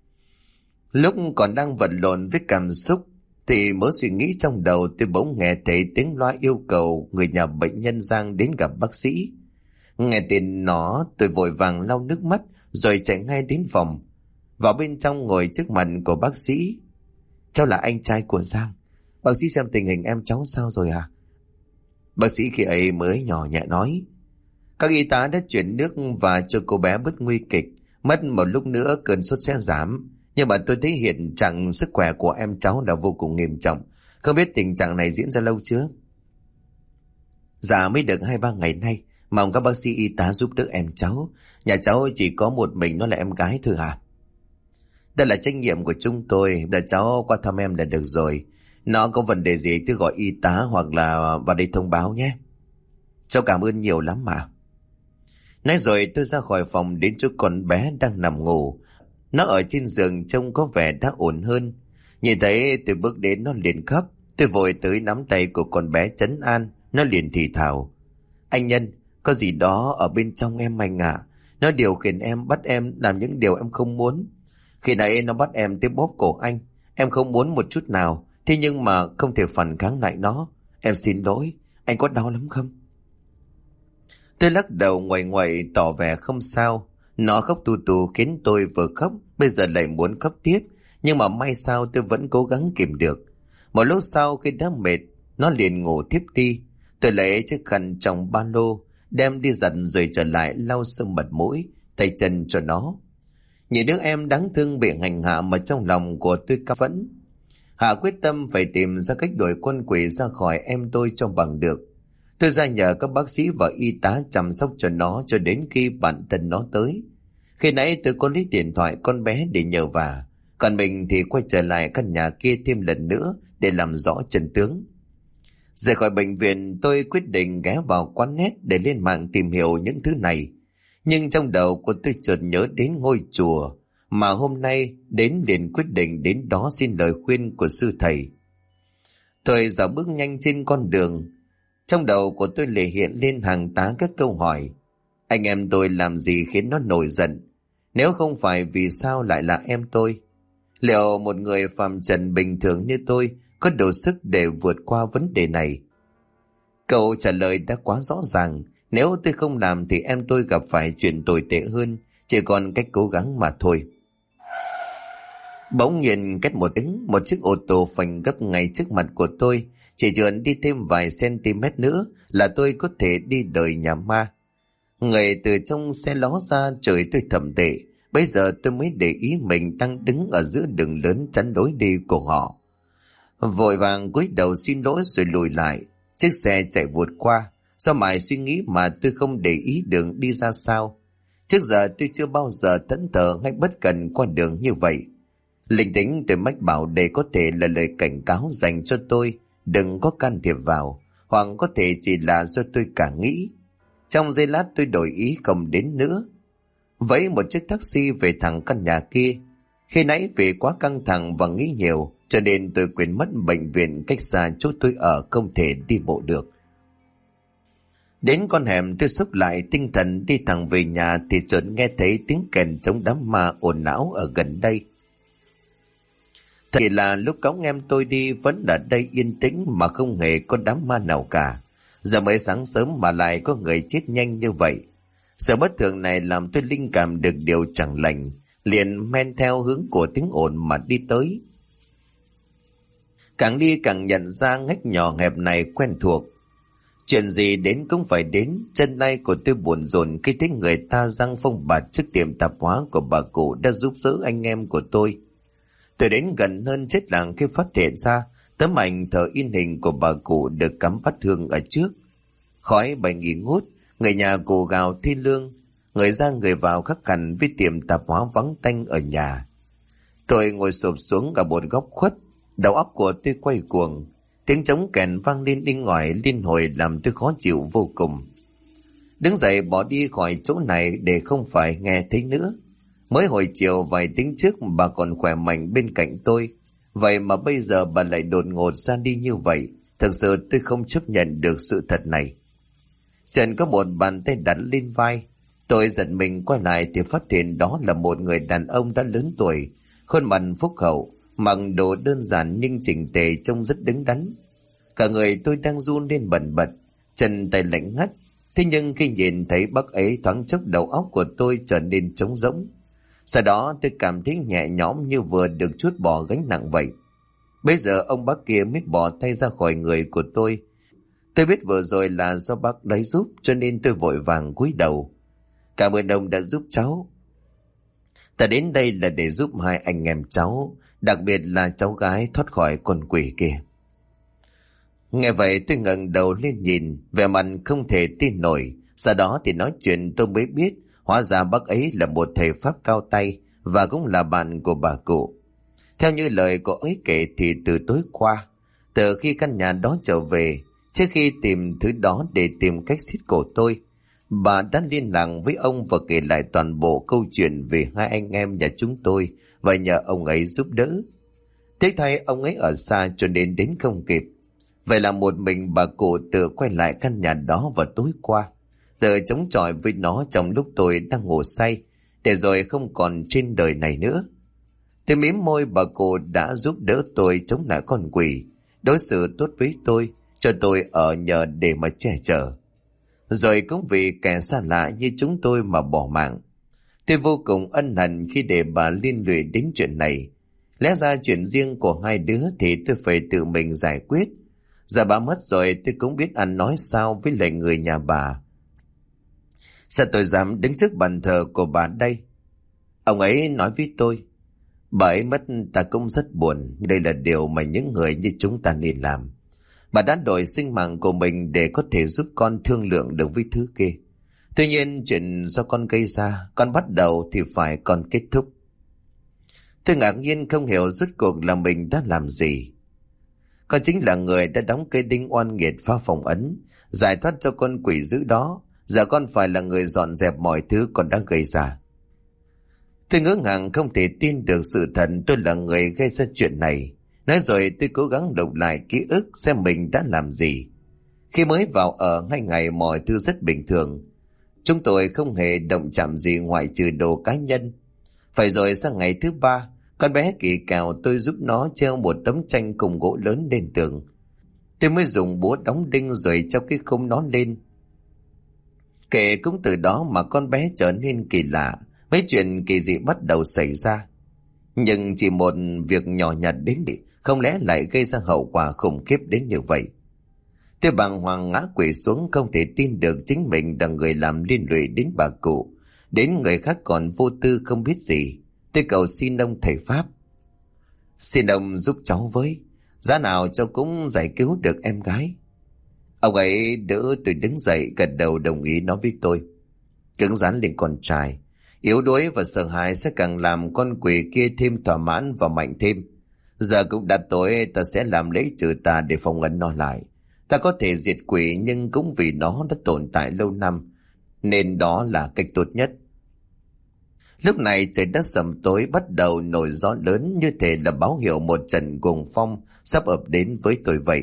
Lúc còn đang vật lộn với cảm xúc thì mới suy nghĩ trong đầu, tôi bỗng nghe thấy tiếng loa yêu cầu người nhà bệnh nhân Giang đến gặp bác sĩ. Nghe tin nó, tôi vội vàng lau nước mắt rồi chạy ngay đến phòng. Vào bên trong ngồi trước mặt của bác sĩ. Cháu là anh trai của Giang. Bác sĩ xem tình hình em cháu sao rồi à? Bác sĩ khi ấy mới nhỏ nhẹ nói. Các y tá đã chuyển nước và cho cô bé bớt nguy kịch. Mất một lúc nữa cơn sốt sẽ giảm. Nhưng mà tôi thấy hiện trạng sức khỏe của em cháu là vô cùng nghiêm trọng. Không biết tình trạng này diễn ra lâu chưa? Dạ mới được 2-3 ngày nay. Mong các bác sĩ y tá giúp đỡ em cháu. Nhà cháu chỉ có một mình nó là em gái thôi à? Đây là trách nhiệm của chúng tôi. Để cháu qua thăm em là được rồi. Nó có vấn đề gì thì gọi y tá hoặc là vào đây thông báo nhé. Cháu cảm ơn nhiều lắm mà. Nói rồi tôi ra khỏi phòng đến chỗ con bé đang nằm ngủ. Nó ở trên giường trông có vẻ đã ổn hơn. Nhìn thấy tôi bước đến nó liền khóc. Tôi vội tới nắm tay của con bé trấn an. Nó liền thì thào. Anh Nhân, có gì đó ở bên trong em anh ạ. Nó điều khiển em, bắt em làm những điều em không muốn. Khi nãy nó bắt em tới bóp cổ anh. Em không muốn một chút nào. Thế nhưng mà không thể phản kháng lại nó. Em xin lỗi. Anh có đau lắm không? Tôi lắc đầu ngoại ngoại tỏ vẻ không sao. Nó khóc tù tù khiến tôi vừa khóc bây giờ lại muốn khóc tiếp. Nhưng mà may sao tôi vẫn cố gắng kìm được. Một lúc sau khi đã mệt, nó liền ngủ tiếp đi. Tôi lấy chiếc khăn trong ba lô, đem đi giặt rồi trở lại lau sương mặt mũi, tay chân cho nó. Nhìn đứa em đáng thương bị hành hạ mà trong lòng của tôi căm phẫn. Hạ quyết tâm phải tìm ra cách đuổi con quỷ ra khỏi em tôi cho bằng được. Tôi ra nhờ các bác sĩ và y tá chăm sóc cho nó cho đến khi bản thân nó tới. Khi nãy tôi có lấy điện thoại con bé để nhờ vả, còn mình thì quay trở lại căn nhà kia thêm lần nữa để làm rõ chân tướng. Rời khỏi bệnh viện, tôi quyết định ghé vào quán net để lên mạng tìm hiểu những thứ này. Nhưng trong đầu của tôi chợt nhớ đến ngôi chùa mà hôm nay đến, liền quyết định đến đó xin lời khuyên của sư thầy. Tôi dạo bước nhanh trên con đường, trong đầu của tôi lại hiện lên hàng tá các câu hỏi. Anh em tôi làm gì khiến nó nổi giận? Nếu không phải vì sao lại là em tôi? Liệu một người phàm trần bình thường như tôi có đủ sức để vượt qua vấn đề này? Câu trả lời đã quá rõ ràng. Nếu tôi không làm thì em tôi gặp phải chuyện tồi tệ hơn, chỉ còn cách cố gắng mà thôi. Bỗng nhiên két một tiếng, một chiếc ô tô phanh gấp ngay trước mặt của tôi. Chỉ chườn đi thêm vài cm nữa là tôi có thể đi đời nhà ma. Người từ trong xe ló ra, trời tôi thầm tệ. Bây giờ tôi mới để ý mình đang đứng ở giữa đường lớn chắn lối đi của họ. Vội vàng cúi đầu xin lỗi rồi lùi lại. Chiếc xe chạy vụt qua. Sao mãi suy nghĩ mà tôi không để ý đường đi ra sao? Trước giờ tôi chưa bao giờ thẫn thờ hay bất cần qua đường như vậy. Linh tính tôi mách bảo đây có thể là lời cảnh cáo dành cho tôi, đừng có can thiệp vào, hoặc có thể chỉ là do tôi cả nghĩ. Trong giây lát tôi đổi ý không đến nữa. Vẫy một chiếc taxi về thẳng căn nhà kia. Khi nãy vì quá căng thẳng và nghĩ nhiều, cho nên tôi quên mất bệnh viện cách xa chỗ tôi ở, không thể đi bộ được. Đến con hẻm tôi xúc lại tinh thần đi thẳng về nhà thì chợt nghe thấy tiếng kèn chống đám ma ồn ào ở gần đây. Thì là lúc cõng em tôi đi vẫn ở đây yên tĩnh mà không hề có đám ma nào cả. Giờ mới sáng sớm mà lại có người chết nhanh như vậy. Sự bất thường này làm tôi linh cảm được điều chẳng lành, liền men theo hướng của tiếng ồn mà đi tới. Càng đi càng nhận ra ngách nhỏ hẹp này quen thuộc. Chuyện gì đến cũng phải đến, chân tay của tôi buồn rộn khi thấy người ta giăng phong bạt trước tiệm tạp hóa của bà cụ đã giúp đỡ anh em của tôi. Tôi đến gần hơn chết lặng khi phát hiện ra tấm ảnh thờ in hình của bà cụ được cắm bát hương ở trước. Khói bay nghi ngút, người nhà cụ gào thi lương, người ra người vào khắc khẩn với tiệm tạp hóa vắng tanh ở nhà. Tôi ngồi xổm xuống ở một góc khuất, đầu óc của tôi quay cuồng. Tiếng trống kèn vang lên đinh ngòi liên hồi làm tôi khó chịu vô cùng. Đứng dậy bỏ đi khỏi chỗ này để không phải nghe thấy nữa. Mới hồi chiều vài tiếng trước bà còn khỏe mạnh bên cạnh tôi, vậy mà bây giờ bà lại đột ngột ra đi như vậy. Thực sự tôi không chấp nhận được sự thật này. Trần có một bàn tay đặt lên vai. Tôi giật mình quay lại thì phát hiện đó là một người đàn ông đã lớn tuổi, khuôn mặt phúc hậu, mặc đồ đơn giản nhưng chỉnh tề, trông rất đứng đắn. Cả người tôi đang run lên bần bật, chân tay lạnh ngắt. Thế nhưng khi nhìn thấy bác ấy, thoáng chốc đầu óc của tôi trở nên trống rỗng. Sau đó tôi cảm thấy nhẹ nhõm như vừa được trút bỏ gánh nặng vậy. Bây giờ ông bác kia mới bỏ tay ra khỏi người của tôi. Tôi biết vừa rồi là do bác đấy giúp, cho nên tôi vội vàng cúi đầu. Cảm ơn ông đã giúp cháu. Ta đến đây là để giúp hai anh em cháu, đặc biệt là cháu gái thoát khỏi con quỷ kia. Nghe vậy tôi ngẩng đầu lên nhìn, vẻ mặt không thể tin nổi. Sau đó thì nói chuyện tôi mới biết, hóa ra bác ấy là một thầy pháp cao tay và cũng là bạn của bà cụ. Theo như lời cô ấy kể thì từ tối qua, từ khi căn nhà đó trở về, trước khi tìm thứ đó để tìm cách xiết cổ tôi, bà đã liên lạc với ông và kể lại toàn bộ câu chuyện về hai anh em nhà chúng tôi và nhờ ông ấy giúp đỡ. Tiếc thay ông ấy ở xa cho nên đến không kịp. Vậy là một mình bà cụ tự quay lại căn nhà đó vào tối qua, tự chống chọi với nó trong lúc tôi đang ngủ say, để rồi không còn trên đời này nữa. Tôi mím môi, bà cụ đã giúp đỡ tôi chống lại con quỷ, đối xử tốt với tôi, cho tôi ở nhờ để mà che chở. Rồi cũng vì kẻ xa lạ như chúng tôi mà bỏ mạng. Tôi vô cùng ân hận khi để bà liên lụy đến chuyện này. Lẽ ra chuyện riêng của hai đứa thì tôi phải tự mình giải quyết. Giờ bà mất rồi tôi cũng biết ăn nói sao với lại người nhà bà. Sao tôi dám đứng trước bàn thờ của bà đây? Ông ấy nói với tôi, bà ấy mất ta cũng rất buồn. Đây là điều mà những người như chúng ta nên làm. Bà đã đổi sinh mạng của mình để có thể giúp con thương lượng được với thứ kia. Tuy nhiên chuyện do con gây ra, con bắt đầu thì phải con kết thúc. Tôi ngạc nhiên không hiểu rốt cuộc là mình đã làm gì. Con chính là người đã đóng cây đinh oan nghiệt phá phòng ấn, giải thoát cho con quỷ dữ đó. Giờ con phải là người dọn dẹp mọi thứ con đã gây ra. Tôi ngỡ ngàng không thể tin được sự thật tôi là người gây ra chuyện này. Nói rồi tôi cố gắng lục lại ký ức xem mình đã làm gì. Khi mới vào ở 2 ngày mọi thứ rất bình thường. Chúng tôi không hề động chạm gì ngoại trừ đồ cá nhân. Phải rồi sang ngày thứ 3, con bé Kỳ Kèo tôi giúp nó treo một tấm tranh cùng gỗ lớn lên tường. Tôi mới dùng búa đóng đinh rồi treo cái khung nó lên. Kể cũng từ đó mà con bé trở nên kỳ lạ, mấy chuyện kỳ dị bắt đầu xảy ra. Nhưng chỉ một việc nhỏ nhặt đến đi, không lẽ lại gây ra hậu quả khủng khiếp đến như vậy. Tôi bàng hoàng ngã quỵ xuống, không thể tin được chính mình là người làm liên lụy đến bà cụ, đến người khác còn vô tư không biết gì. Tôi cầu xin ông thầy Pháp, xin ông giúp cháu với, giá nào cháu cũng giải cứu được em gái. Ông ấy đỡ tôi đứng dậy, gật đầu đồng ý nói với tôi, cứng rắn lên con trai, yếu đuối và sợ hãi sẽ càng làm con quỷ kia thêm thỏa mãn và mạnh thêm. Giờ cũng đã tối, ta sẽ làm lễ trừ tà để phong ấn nó lại. Ta có thể diệt quỷ, nhưng cũng vì nó đã tồn tại lâu năm, nên đó là cách tốt nhất. Lúc này trời đất sầm tối, bắt đầu nổi gió lớn, như thể là báo hiệu một trận cuồng phong sắp ập đến với tôi vậy.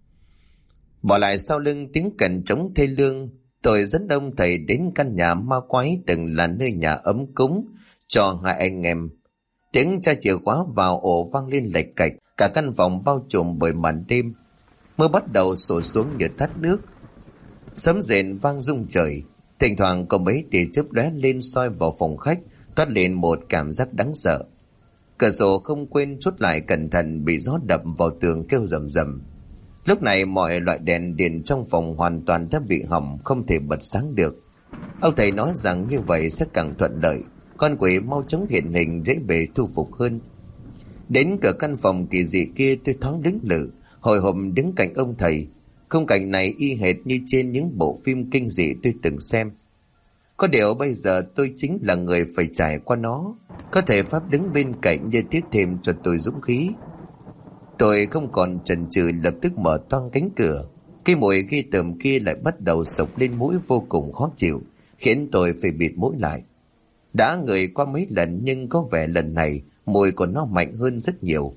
Bỏ lại sau lưng tiếng cành trống thê lương, tôi dẫn ông thầy đến căn nhà ma quái từng là nơi nhà ấm cúng cho 2 anh em. Tiếng tra chìa khóa vào ổ vang lên lạch cạch, cả căn phòng bao trùm bởi màn đêm. Mưa bắt đầu xổ xuống như thác nước, sấm rền vang rung trời. Thỉnh thoảng có mấy tia chớp lóe lên soi vào phòng khách, toát lên một cảm giác đáng sợ. Cửa sổ không quên chốt lại cẩn thận, bị gió đập vào tường kêu rầm rầm. Lúc này mọi loại đèn điện trong phòng hoàn toàn đã bị hỏng, không thể bật sáng được. Ông thầy nói rằng như vậy sẽ càng thuận lợi, con quỷ mau chóng hiện hình, dễ bề thu phục hơn. Đến cửa căn phòng kỳ dị kia, tôi thoáng đứng lự, hồi hộp đứng cạnh ông thầy. Khung cảnh này y hệt như trên những bộ phim kinh dị tôi từng xem. Có điều bây giờ tôi chính là người phải trải qua nó. Có thể Pháp đứng bên cạnh như tiếp thêm cho tôi dũng khí. Tôi không còn chần chừ, lập tức mở toang cánh cửa. Cái mùi ghê tởm kia lại bắt đầu xộc lên mũi vô cùng khó chịu, khiến tôi phải bịt mũi lại. Đã ngửi qua mấy lần nhưng có vẻ lần này mùi của nó mạnh hơn rất nhiều.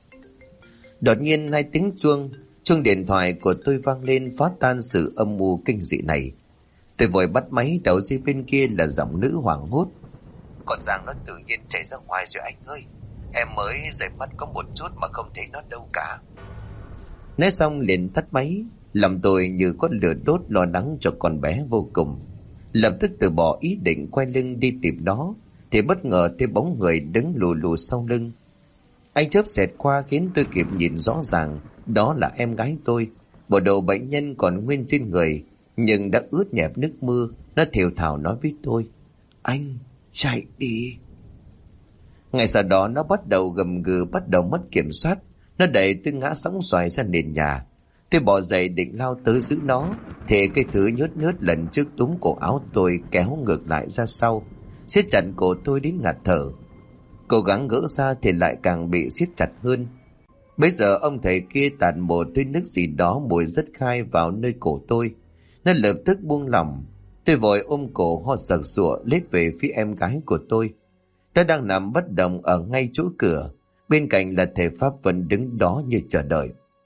Đột nhiên 2 tiếng chuông điện thoại của tôi vang lên, phá tan sự âm mưu kinh dị này. Tôi vội bắt máy, đầu dây bên kia là giọng nữ hoảng hốt. Con Giang nó tự nhiên chạy ra ngoài rồi anh ơi. Em mới rời mắt có một chút mà không thấy nó đâu cả. Nói xong liền tắt máy. Lòng tôi như có lửa đốt, lo lắng cho con bé vô cùng. Lập tức từ bỏ ý định quay lưng đi tìm nó, thì bất ngờ thấy bóng người đứng lù lù sau lưng. Ánh chớp xẹt qua khiến tôi kịp nhìn rõ ràng, đó là em gái tôi. Bộ đồ bệnh nhân còn nguyên trên người, nhưng đã ướt nhẹp nước mưa. Nó thều thào nói với tôi, anh chạy đi. Ngay sau đó nó bắt đầu gầm gừ, bắt đầu mất kiểm soát. Nó đẩy tôi ngã sóng xoài ra nền nhà. Tôi bỏ dậy định lao tới giữ nó, thì cái thứ nhớt nhớt lần trước túm cổ áo tôi kéo ngược lại ra sau, siết chặt cổ tôi đến ngạt thở. Cố gắng gỡ ra thì lại càng bị siết chặt hơn. Bây giờ ông thầy kia tạt một thứ nước gì đó mùi rất khai vào nơi cổ tôi. Nó lập tức buông lỏng. Tôi vội ôm cổ ho sặc sụa lết về phía em gái của tôi. Nó đang nằm bất động ở ngay chỗ cửa. Bên cạnh là thầy Pháp vẫn đứng đó như chờ đợi.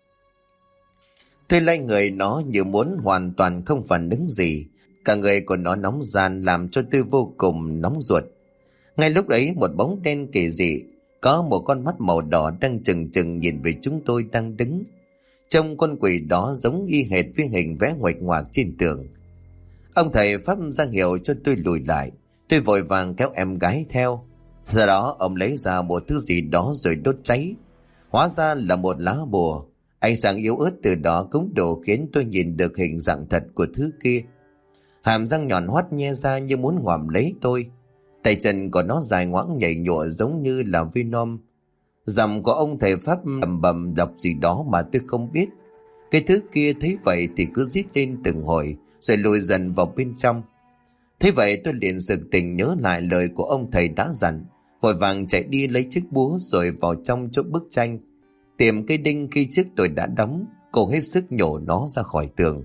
Tôi lay người nó như muốn hoàn toàn không phản ứng gì. Cả người của nó nóng ran làm cho tôi vô cùng nóng ruột. Ngay lúc ấy một bóng đen kỳ dị, có một con mắt màu đỏ đang chừng chừng nhìn về chúng tôi đang đứng. Trông con quỷ đó giống y hệt với hình vẽ nguệch ngoạc trên tường. Ông thầy Pháp ra hiệu cho tôi lùi lại. Tôi vội vàng kéo em gái theo. Sau đó ông lấy ra một thứ gì đó rồi đốt cháy. Hóa ra là một lá bùa. Ánh sáng yếu ớt từ đó cũng đủ khiến tôi nhìn được hình dạng thật của thứ kia. Hàm răng nhọn hoắt nhe ra như muốn ngoạm lấy tôi. Tay chân của nó dài ngoãng nhảy nhụa giống như là Venom. Dòng của ông thầy Pháp lầm bầm đọc gì đó mà tôi không biết. Cái thứ kia thấy vậy thì cứ rít lên từng hồi, rồi lùi dần vào bên trong. Thế vậy tôi liền sực tỉnh nhớ lại lời của ông thầy đã dặn, vội vàng chạy đi lấy chiếc búa rồi vào trong chỗ bức tranh, tìm cây đinh khi trước tôi đã đóng, cố hết sức nhổ nó ra khỏi tường.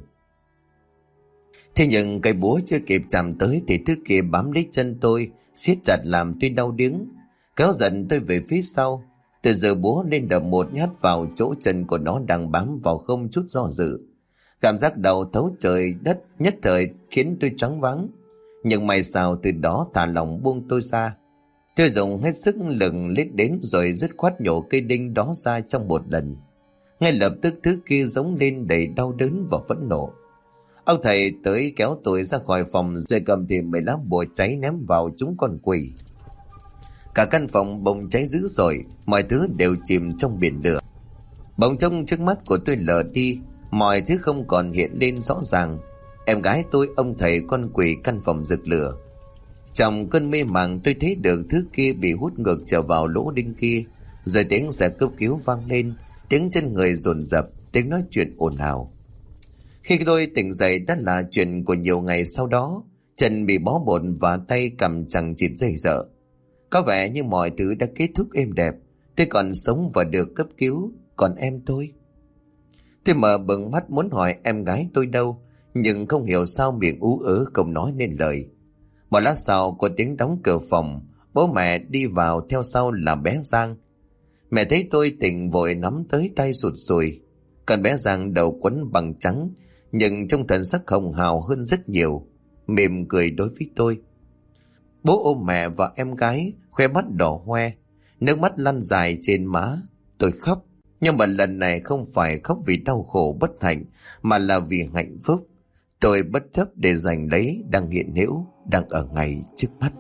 Thế nhưng cây búa chưa kịp chạm tới thì thứ kia bám lấy chân tôi, siết chặt làm tôi đau điếng, kéo dần tôi về phía sau. Tôi giơ búa lên đập một nhát vào chỗ chân của nó đang bám vào không chút do dự. Cảm giác đầu thấu trời đất nhất thời khiến tôi choáng váng. Nhưng may sao từ đó thả lỏng buông tôi ra. Tôi dùng hết sức lực lết đến rồi dứt khoát nhổ cây đinh đó ra trong một lần. Ngay lập tức thứ kia giống lên đầy đau đớn và phẫn nộ. Ông thầy tới kéo tôi ra khỏi phòng rồi cầm thêm 10 lá bùa cháy ném vào chúng con quỷ. Cả căn phòng bùng cháy dữ dội, mọi thứ đều chìm trong biển lửa. Bỗng trông trước mắt của tôi lờ đi, mọi thứ không còn hiện lên rõ ràng. Em gái tôi, ông thầy, con quỷ, căn phòng rực lửa. Trong cơn mê màng tôi thấy được thứ kia bị hút ngược trở vào lỗ đinh kia, rồi tiếng xe cấp cứu vang lên, tiếng chân người dồn dập, tiếng nói chuyện ồn ào. Khi tôi tỉnh dậy đã là chuyện của nhiều ngày sau đó. Chân bị bó bột và tay cầm chằng chịt dây dợ. Có vẻ như mọi thứ đã kết thúc êm đẹp. Tôi còn sống và được cấp cứu. Còn em tôi mở bừng mắt muốn hỏi em gái tôi đâu, nhưng không hiểu sao miệng ú ớ không nói nên lời. Một lát sau có tiếng đóng cửa phòng. Bố mẹ đi vào, theo sau là bé Giang. Mẹ thấy tôi tỉnh vội nắm tới tay rụt rùi. Còn bé Giang đầu quấn bằng trắng, nhưng trong thần sắc hồng hào hơn rất nhiều, mỉm cười đối với tôi. Bố ôm mẹ và em gái, khoe mắt đỏ hoe, nước mắt lăn dài trên má. Tôi khóc, nhưng mà lần này không phải khóc vì đau khổ bất hạnh, mà là vì hạnh phúc. Tôi bất chấp để giành lấy đang hiện hữu, đang ở ngay trước mắt.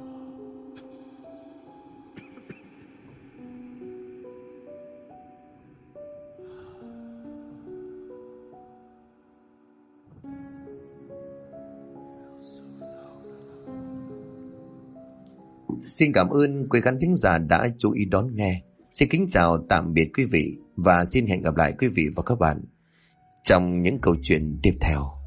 Xin cảm ơn quý khán thính giả đã chú ý đón nghe. Xin kính chào tạm biệt quý vị và xin hẹn gặp lại quý vị và các bạn trong những câu chuyện tiếp theo.